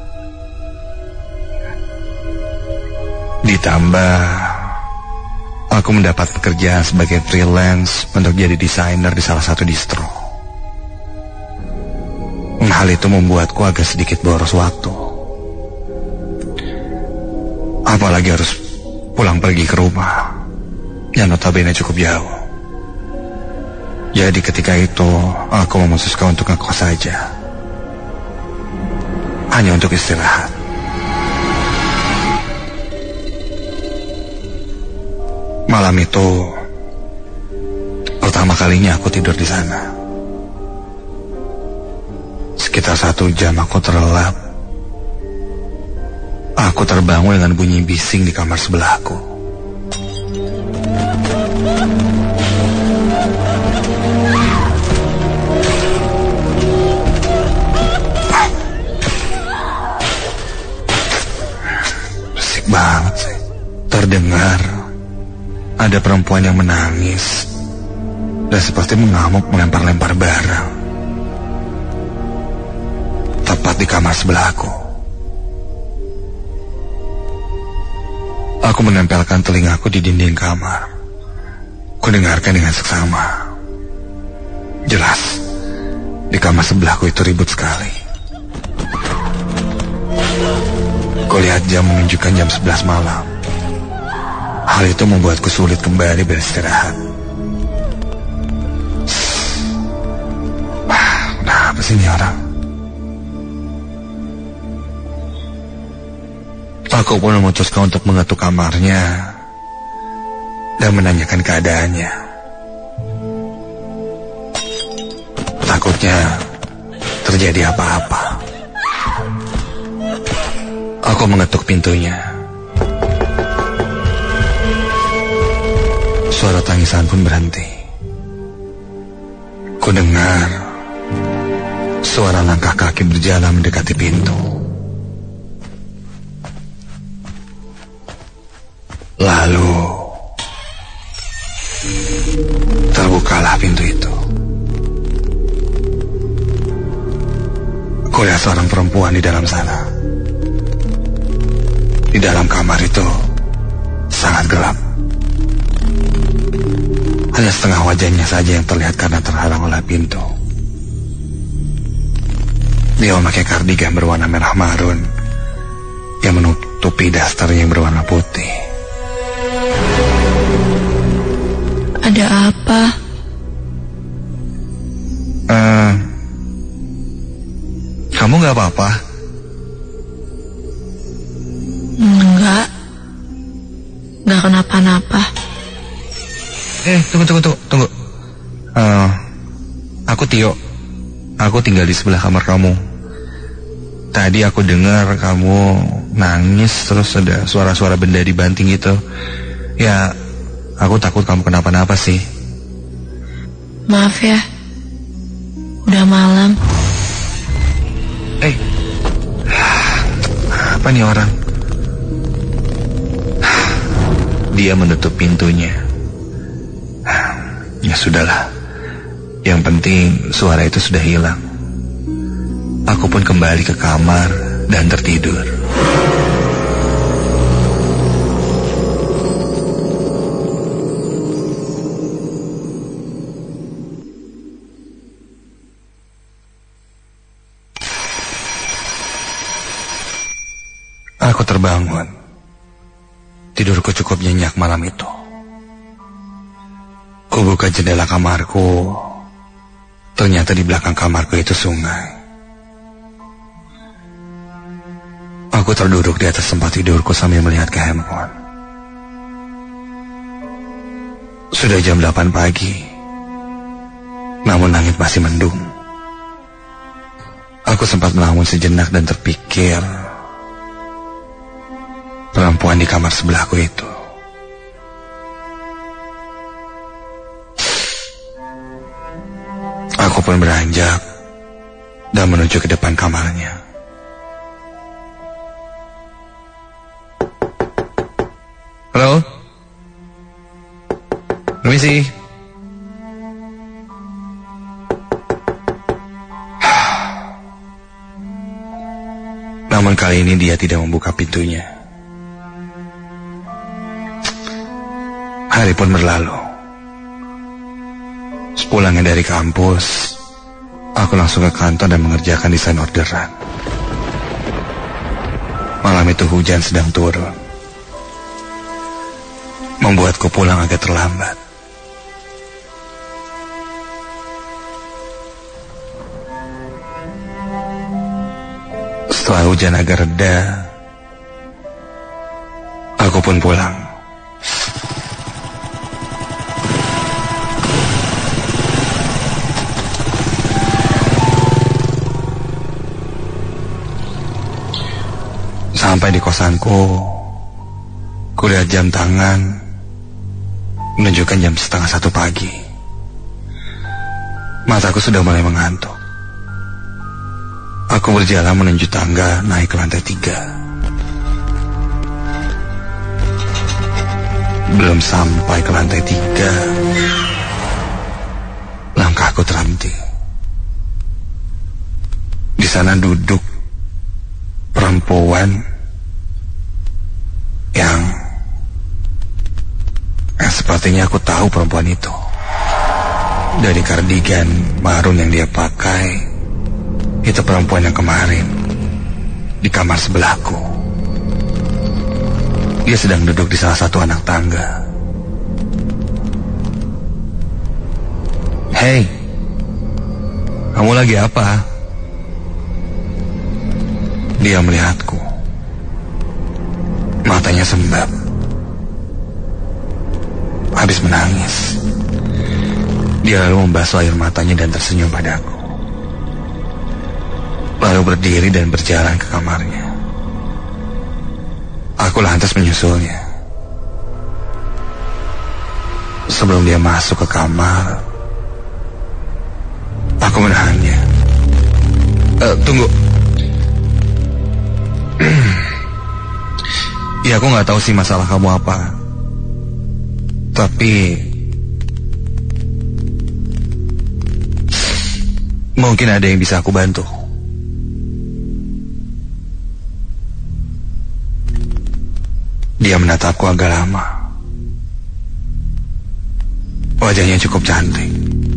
Ditambah, aku mendapat pekerjaan sebagai freelance untuk jadi desainer di salah satu distro. Hal itu membuatku agak sedikit boros waktu. Apalagi harus pulang pergi ke rumah yang notabene cukup jauh. Jadi ketika itu aku memutuskan untuk ngekos saja, hanya untuk istirahat. Malam itu pertama kalinya aku tidur di sana. Sekitar 1 jam aku terlelap. Aku terbangun dengan bunyi bising di kamar sebelahku. Banget sih. Terdengar ada perempuan yang menangis dan seperti mengamuk melempar-lempar barang tepat di kamar sebelahku. Aku menempelkan telingaku di dinding kamar. Kudengarkan dengan seksama. Jelas di kamar sebelahku itu ribut sekali. Kulihat jam menunjukkan jam 11 malam. Hal itu membuatku sulit kembali beristirahat. Kenapa sih ini orang? Aku pun memutuskan untuk mengetuk kamarnya dan menanyakan keadaannya. Takutnya terjadi apa-apa. Aku mengetuk pintunya. Suara tangisan pun berhenti. Kudengar suara langkah kaki berjalan mendekati pintu. Lalu terbukalah pintu itu. Kulihat seorang perempuan di dalam sana. Di dalam kamar itu sangat gelap. Hanya setengah wajahnya saja yang terlihat karena terhalang oleh pintu. Dia memakai kardigan berwarna merah marun yang menutupi dasternya yang berwarna putih. Ada apa? Kamu gak apa-apa? Enggak kenapa-napa. Tunggu. Aku Tio. Aku tinggal di sebelah kamar kamu. Tadi aku dengar kamu nangis, terus ada suara-suara benda dibanting gitu. Ya, aku takut kamu kenapa-napa sih. Maaf ya, udah malam. Apa nih orang? Dia menutup pintunya. Ya sudahlah. Yang penting suara itu sudah hilang. Aku pun kembali ke kamar dan tertidur. Aku terbangun. Tidurku cukup nyenyak malam itu. Kubuka jendela kamarku. Ternyata di belakang kamarku itu sungai. Aku terduduk di atas tempat tidurku sambil melihat ke handphone. Sudah jam 8 pagi. Namun langit masih mendung. Aku sempat melamun sejenak dan terpikir perempuan di kamar sebelahku itu. Aku pun beranjak dan menuju ke depan kamarnya. Halo? Permisi. Namun kali ini dia tidak membuka pintunya. Hari pun berlalu. Sepulangnya dari kampus, aku langsung ke kantor dan mengerjakan desain orderan. Malam itu hujan sedang turun, membuatku pulang agak terlambat. Setelah hujan agak reda, aku pun pulang. Sampai di kosanku, kulihat jam tangan menunjukkan jam 12:30 pagi. Mataku sudah mulai mengantuk. Aku berjalan menuju tangga naik ke lantai 3. Belum sampai ke lantai 3, langkahku terhenti. Di sana duduk perempuan yang sepertinya aku tahu perempuan itu. Dari kardigan marun yang dia pakai, itu perempuan yang kemarin di kamar sebelahku. Dia sedang duduk di salah satu anak tangga. "Hei, kamu lagi apa?" Dia melihatku. Matanya sembab. Habis menangis. Dia lalu membasuh air matanya dan tersenyum padaku. Lalu berdiri dan berjalan ke kamarnya. Aku lantas menyusulnya. Sebelum dia masuk ke kamar, aku menahannya. Tunggu. Ya, aku gak tahu sih masalah kamu apa. Tapi mungkin ada yang bisa aku bantu. Dia menatapku agak lama. Wajahnya cukup cantik.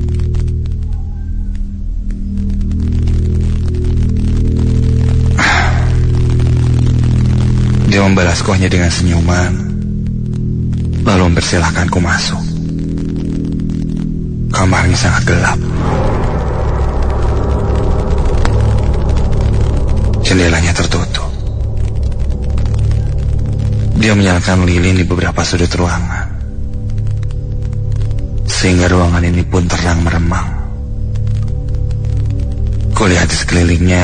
Dia membalasku hanya dengan senyuman, lalu mempersilahkanku masuk. Kamarnya sangat gelap. Jendelanya tertutup. Dia menyalakan lilin di beberapa sudut ruangan, sehingga ruangan ini pun terang meremang. Kulihat di sekelilingnya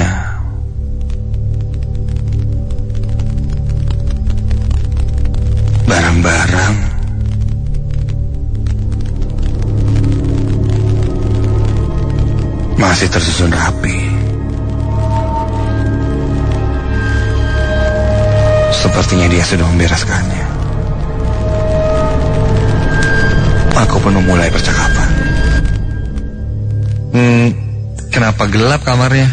barang-barang masih tersusun rapi, sepertinya dia sudah membereskannya. Aku pun memulai percakapan. Kenapa gelap kamarnya?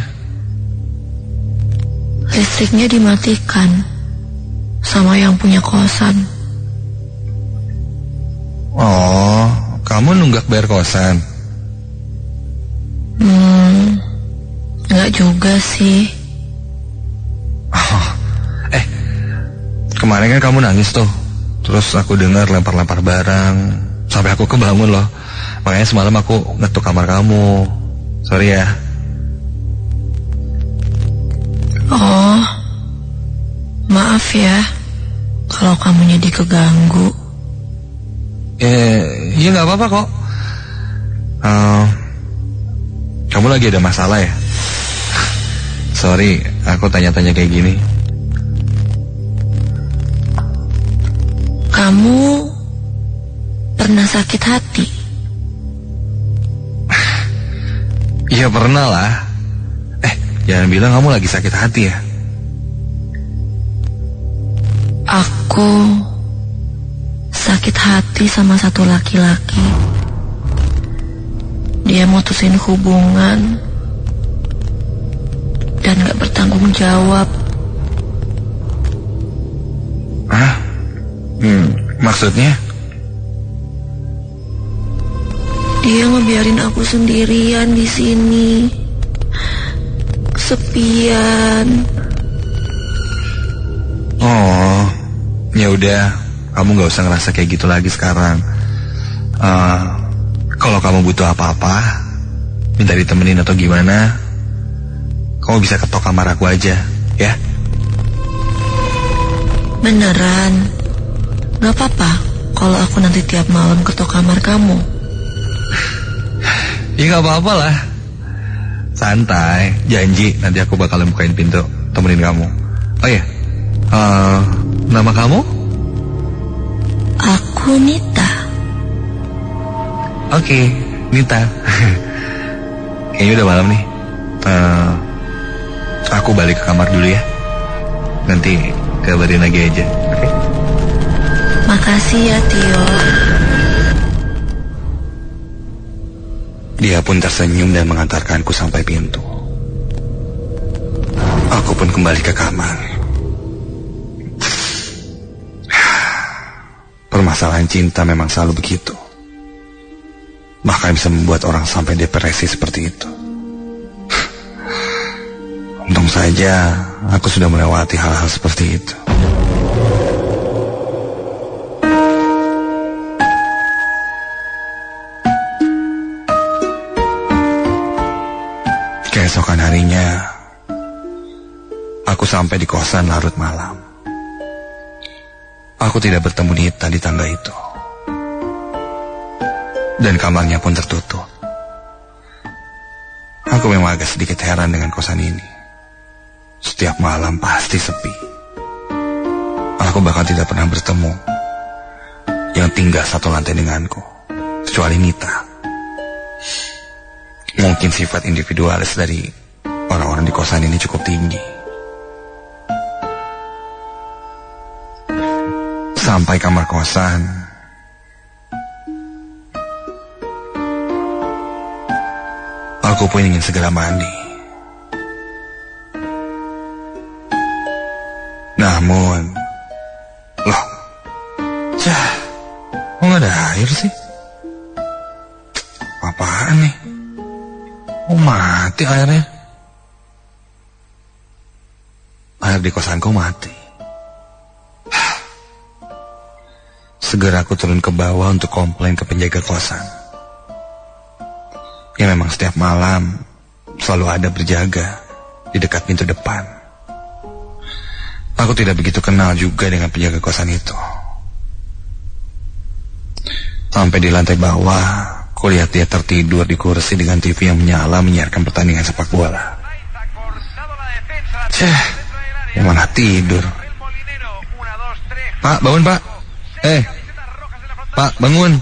Listriknya dimatikan sama yang punya kosan. Oh, kamu nunggak bayar kosan? Enggak juga sih. Oh, kemarin kan kamu nangis tuh. Terus aku dengar lempar-lempar barang, sampai aku kebangun loh. Makanya semalam aku ngetuk kamar kamu. Sorry ya. Oh, maaf ya kalau kamu jadi keganggu. Iya gak apa-apa kok. Kamu lagi ada masalah ya? Sorry, aku tanya-tanya kayak gini. Kamu pernah sakit hati? Iya pernah lah. Jangan bilang kamu lagi sakit hati ya. Aku sakit hati sama satu laki-laki. Dia mutusin hubungan dan gak bertanggung jawab Maksudnya? Dia ngebiarin aku sendirian di sini. Kesepian. Oh, ya udah, kamu nggak usah ngerasa kayak gitu lagi sekarang. Kalau kamu butuh apa-apa, minta ditemenin atau gimana, kamu bisa ketok kamar aku aja, ya? Beneran? Gak apa-apa kalau aku nanti tiap malam ketok kamar kamu? Ya gak apa-apa lah. Santai, janji nanti aku bakal bukain pintu, temenin kamu. Oh iya, nama kamu? Aku Nita. Oke, Nita. Kayaknya udah malam nih. Aku balik ke kamar dulu ya. Nanti kabarin lagi aja, oke? Makasih ya, Tio. Dia pun tersenyum dan mengantarkanku sampai pintu. Aku pun kembali ke kamar. Permasalahan cinta memang selalu begitu. Bahkan bisa membuat orang sampai depresi seperti itu. Untung saja aku sudah melewati hal-hal seperti itu. Keesokan harinya, aku sampai di kosan larut malam. Aku tidak bertemu Nita di tangga itu. Dan kamarnya pun tertutup. Aku memang agak sedikit heran dengan kosan ini. Setiap malam pasti sepi. Aku bahkan tidak pernah bertemu yang tinggal satu lantai denganku, kecuali Nita. Mungkin sifat individualis dari orang-orang di kosan ini cukup tinggi. Sampai kamar kosan, aku pun ingin segera mandi. Namun, loh, kok nggak ada air sih? Apaan nih? Oh, mati airnya. Air di kosanku mati. Segera aku turun ke bawah untuk komplain ke penjaga kosan. Ya memang setiap malam selalu ada berjaga di dekat pintu depan. Aku tidak begitu kenal juga dengan penjaga kosan itu. Sampai di lantai bawah, aku lihat dia tertidur di kursi dengan TV yang menyala menyiarkan pertandingan sepak bola. Yang mana tidur? Pak, bangun Pak. Pak, bangun.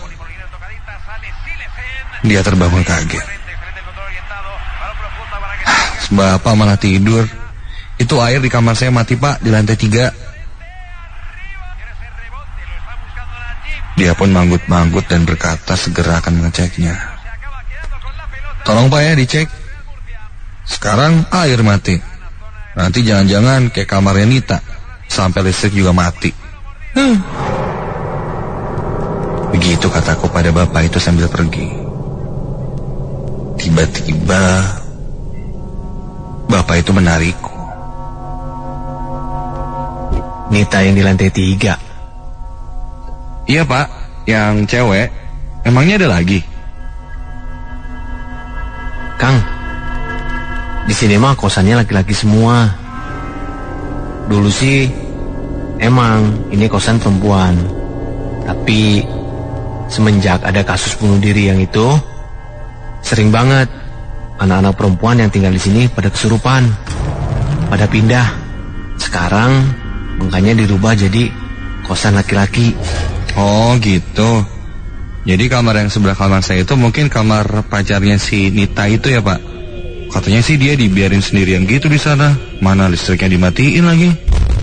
Dia terbangun kaget. Bapak malah tidur. Itu air di kamar saya mati Pak, di lantai 3. Dia pun manggut-manggut dan berkata segera akan mengeceknya. Tolong Pak ya dicek. Sekarang air mati. Nanti jangan-jangan kayak kamarnya Nita, sampai listrik juga mati. Begitu kataku pada bapak itu sambil pergi. Tiba-tiba bapak itu menarikku. Nita yang di lantai 3. Iya Pak, yang cewek. Emangnya ada lagi? Kang, di sini mah kosannya laki-laki semua. Dulu sih emang ini kosan perempuan. Tapi semenjak ada kasus bunuh diri yang itu, sering banget anak-anak perempuan yang tinggal di sini pada kesurupan, pada pindah. Sekarang makanya dirubah jadi kosan laki-laki. Oh gitu. Jadi kamar yang sebelah kamar saya itu mungkin kamar pacarnya si Nita itu ya Pak? Katanya sih dia dibiarin sendirian gitu di sana. Mana listriknya dimatiin lagi?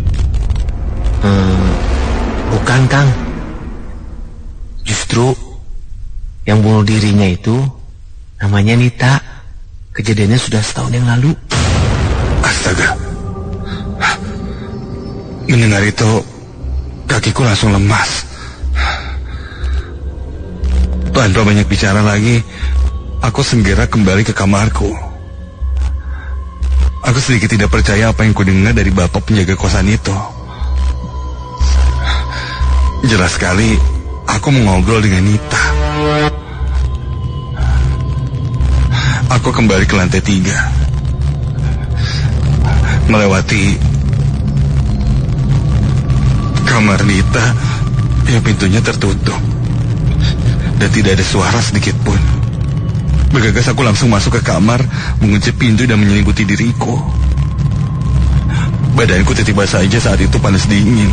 Bukan Kang. Justru yang bunuh dirinya itu namanya Nita. Kejadiannya sudah setahun yang lalu. Astaga. Mendengar itu, Kakiku langsung lemas. Tanpa banyak bicara lagi, aku segera kembali ke kamarku. Aku sedikit tidak percaya apa yang kudengar dari bapak penjaga kosan itu. Jelas sekali, aku mengobrol dengan Nita. Aku kembali ke lantai 3. Melewati kamar Nita yang pintunya tertutup dan tidak ada suara sedikit pun. Bergegas aku langsung masuk ke kamar, mengunci pintu dan menyelimuti diriku. Badanku tiba-tiba saja saat itu panas dingin.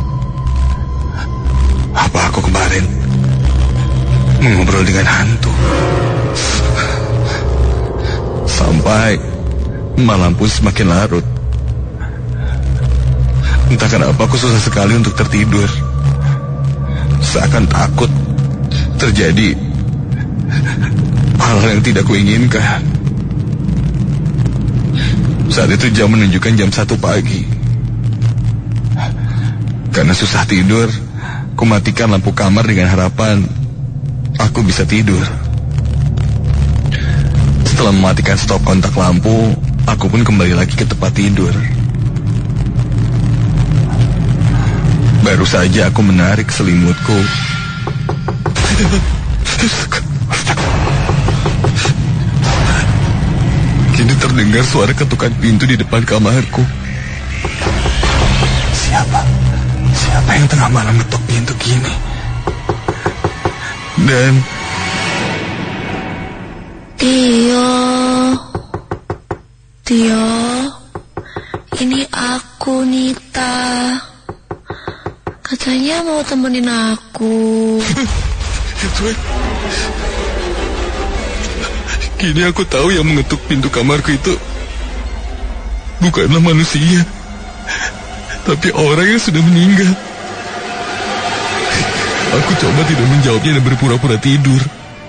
Apa aku kemarin mengobrol dengan hantu? Sampai malam pun semakin larut. Entah kenapa aku susah sekali untuk tertidur. Seakan takut terjadi hal yang tidak kuinginkan. Saat itu jam menunjukkan jam 1 pagi. Karena susah tidur, aku matikan lampu kamar dengan harapan aku bisa tidur. Setelah mematikan stop kontak lampu, aku pun kembali lagi ke tempat tidur. Baru saja aku menarik selimutku, kini terdengar suara ketukan pintu di depan kamarku. Siapa yang tengah malam ketuk pintu gini? Dan Tio, ini aku, Nita. Katanya mau temenin aku. Kini aku tahu yang mengetuk pintu kamarku itu bukanlah manusia, tapi orang yang sudah meninggal. Aku coba tidak menjawabnya dan berpura-pura tidur.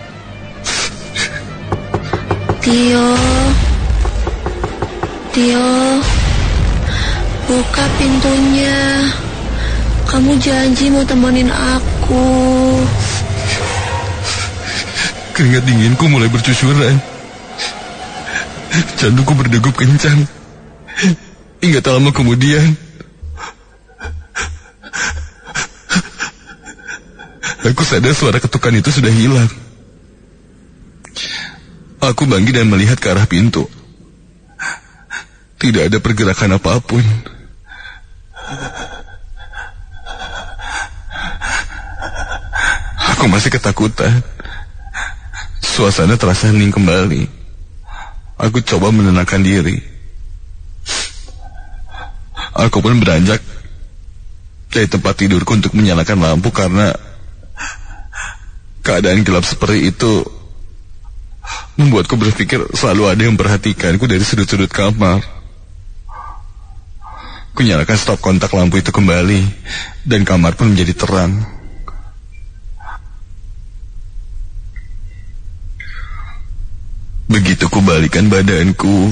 Tio, buka pintunya. Kamu janji mau temenin aku. Keringat dinginku mulai bercucuran. Jantungku berdegup kencang. Hingga tak lama kemudian, aku sadar suara ketukan itu sudah hilang. Aku bangkit dan melihat ke arah pintu. Tidak ada pergerakan apapun. Aku masih ketakutan. Suasana terasa hening kembali. Aku coba menenangkan diri. Aku pun beranjak dari tempat tidurku untuk menyalakan lampu karena keadaan gelap seperti itu membuatku berpikir selalu ada yang memperhatikanku dari sudut-sudut kamar. Aku nyalakan stop kontak lampu itu kembali dan kamar pun menjadi terang. Begitu kubalikan badanku.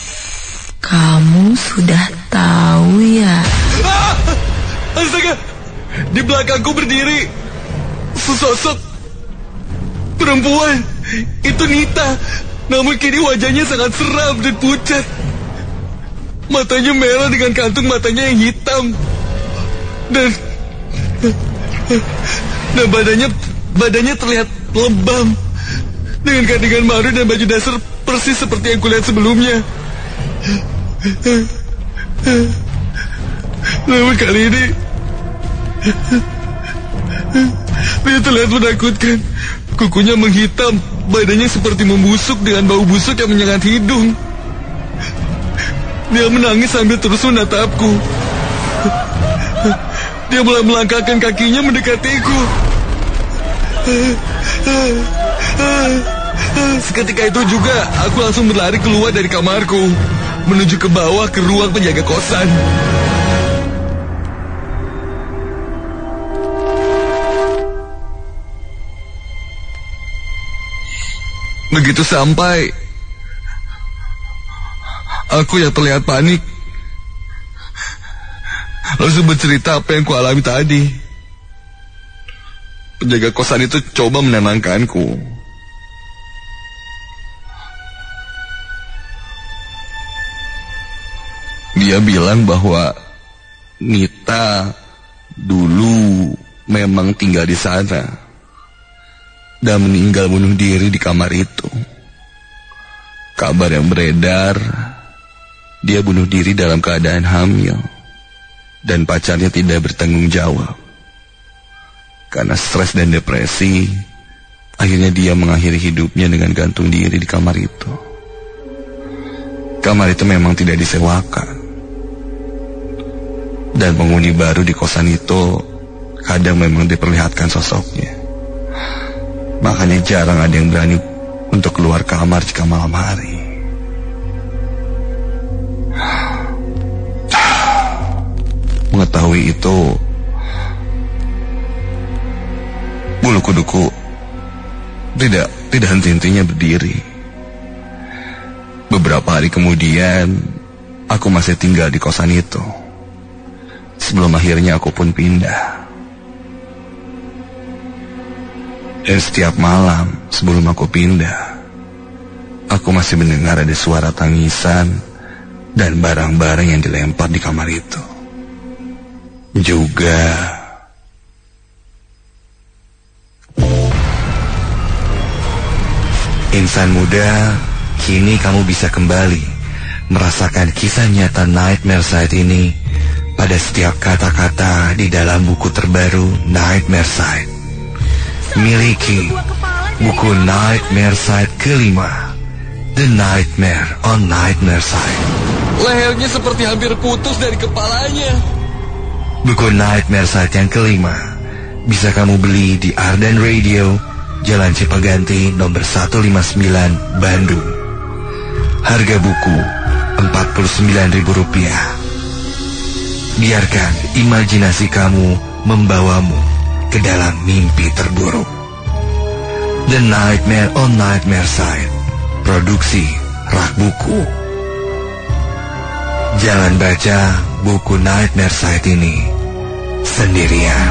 Kamu sudah tahu ya? Astaga! Di belakangku berdiri sesosok perempuan. Itu Nita. Namun kini wajahnya sangat seram dan pucat. Matanya merah dengan kantung matanya yang hitam. Dan badannya terlihat lebam, dengan kandungan baru dan baju dasar persis seperti yang kulihat sebelumnya. Namun kali ini dia terlihat menakutkan. Kukunya menghitam, badannya seperti membusuk dengan bau busuk yang menyengat hidung. Dia menangis sambil terus menatapku. Dia mulai melangkahkan kakinya mendekatiku. Seketika itu juga aku langsung berlari keluar dari kamarku, menuju ke bawah ke ruang penjaga kosan. Begitu sampai, aku yang terlihat panik. langsung bercerita apa yang ku alami tadi. Penjaga kosan itu coba menenangkanku. Dia bilang bahwa Nita dulu memang tinggal di sana dan meninggal bunuh diri di kamar itu. Kabar yang beredar, dia bunuh diri dalam keadaan hamil dan pacarnya tidak bertanggung jawab. Karena stres dan depresi, akhirnya dia mengakhiri hidupnya dengan gantung diri di kamar itu. Kamar itu memang tidak disewakan, dan penghuni baru di kosan itu kadang memang diperlihatkan sosoknya. Makanya jarang ada yang berani untuk keluar kamar jika malam hari. Mengetahui itu, bulu kuduku tidak henti-hentinya berdiri. Beberapa hari kemudian, aku masih tinggal di kosan itu. Sebelum akhirnya aku pun pindah. Dan setiap malam sebelum aku pindah, aku masih mendengar ada suara tangisan dan barang-barang yang dilempar di kamar itu. Juga insan muda, kini kamu bisa kembali merasakan kisah nyata Nightmare Side ini pada setiap kata-kata di dalam buku terbaru Nightmare Side. Miliki buku Nightmare Side kelima, The Nightmare on Nightmare Side. Lehernya seperti hampir putus dari kepalanya. Buku Nightmare Side yang kelima bisa kamu beli di Arden Radio, Jalan Cipaganti nomor 159, Bandung. Harga buku Rp49.000. Biarkan imajinasi kamu membawamu ke dalam mimpi terburuk. The Nightmare on Nightmare Side, produksi Rak Buku. Jangan baca buku Nightmare Side ini sendirian.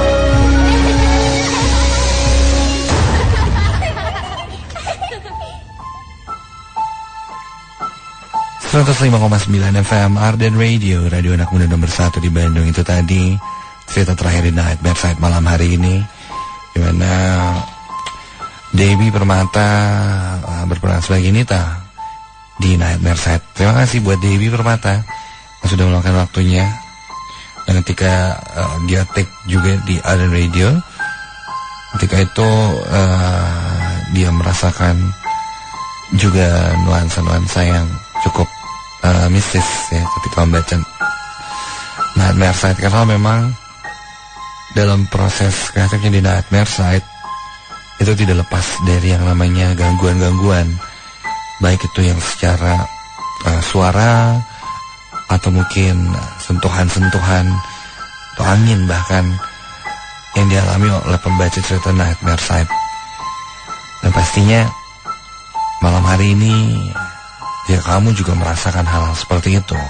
105,9 FM Arden Radio, radio anak muda nomor 1 di Bandung. Itu tadi cerita terakhir di Nightmare Side malam hari ini, dimana Debbie Permata berperan sebagai Nita di Nightmare Side. Terima kasih buat Debbie Permata yang sudah meluangkan waktunya. Dan ketika dia take juga di Arden Radio, ketika itu dia merasakan juga nuansa-nuansa yang cukup mistis ya ketika membaca Nightmare Side, karena memang dalam proses kreatifnya di Nightmare Side itu tidak lepas dari yang namanya gangguan-gangguan, baik itu yang secara suara atau mungkin sentuhan-sentuhan atau angin bahkan yang dialami oleh pembaca cerita Nightmare Side. Dan pastinya malam hari ini ya kamu juga merasakan hal-hal seperti itu.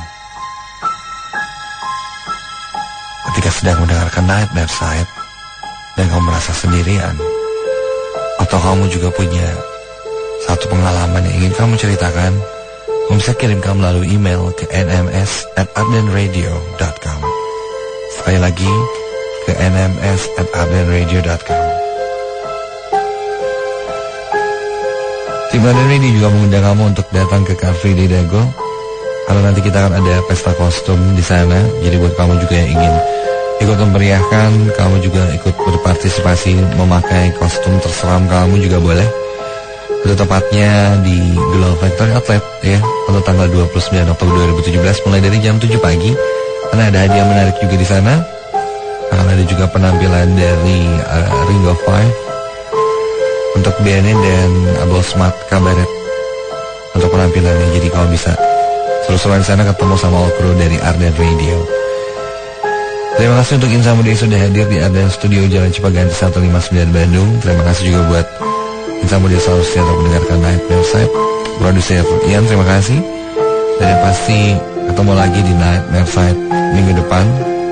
Ketika sedang mendengarkan Nightmare Side dan kamu merasa sendirian, atau kamu juga punya satu pengalaman yang ingin kamu ceritakan, kamu bisa kirimkan melalui email ke nms@ardenradio.com. Sekali lagi ke nms@ardenradio.com. Tim Arden Radio juga mengundang kamu untuk datang ke Car Free Day Dago, karena nanti kita akan ada pesta kostum di sana. Jadi buat kamu juga yang ingin ikut memeriahkan, kamu juga ikut berpartisipasi memakai kostum terseram kamu juga boleh. Itu tepatnya di Glow Factory Outlet ya, untuk tanggal 29 Oktober 2017 mulai dari jam 7 pagi. Karena ada hadiah menarik juga di sana. Akan ada juga penampilan dari Ring of Five untuk BNN dan Abel Smart Kabaret untuk penampilannya. Jadi kamu bisa seru-seruan di sana ketemu sama all crew dari Arden Radio. Terima kasih untuk insan muda yang sudah hadir di Arden Studio Jalan Cipaganti 159 Bandung. Terima kasih juga buat insan muda yang selalu setia untuk mendengarkan Nightmare Side. Produser Ian, terima kasih. Dan yang pasti ketemu lagi di Nightmare Side minggu depan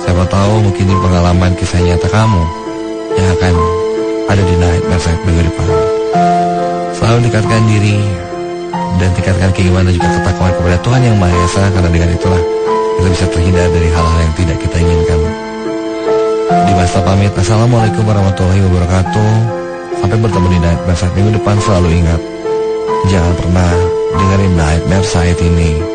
Siapa tahu mungkin ini pengalaman kisah nyata kamu yang akan ada di Nightmare Side minggu depan. Selalu dekatkan diri dan tingkatkan keimanan dan juga ketakwaan kepada Tuhan Yang Maha Esa, karena dengan itulah kita bisa terhindar dari hal-hal yang tidak kita inginkan. Di masa pamit, Assalamualaikum warahmatullahi wabarakatuh. Sampai bertemu di Nightmare Side minggu depan. Selalu ingat, jangan pernah dengerin Nightmare Side ini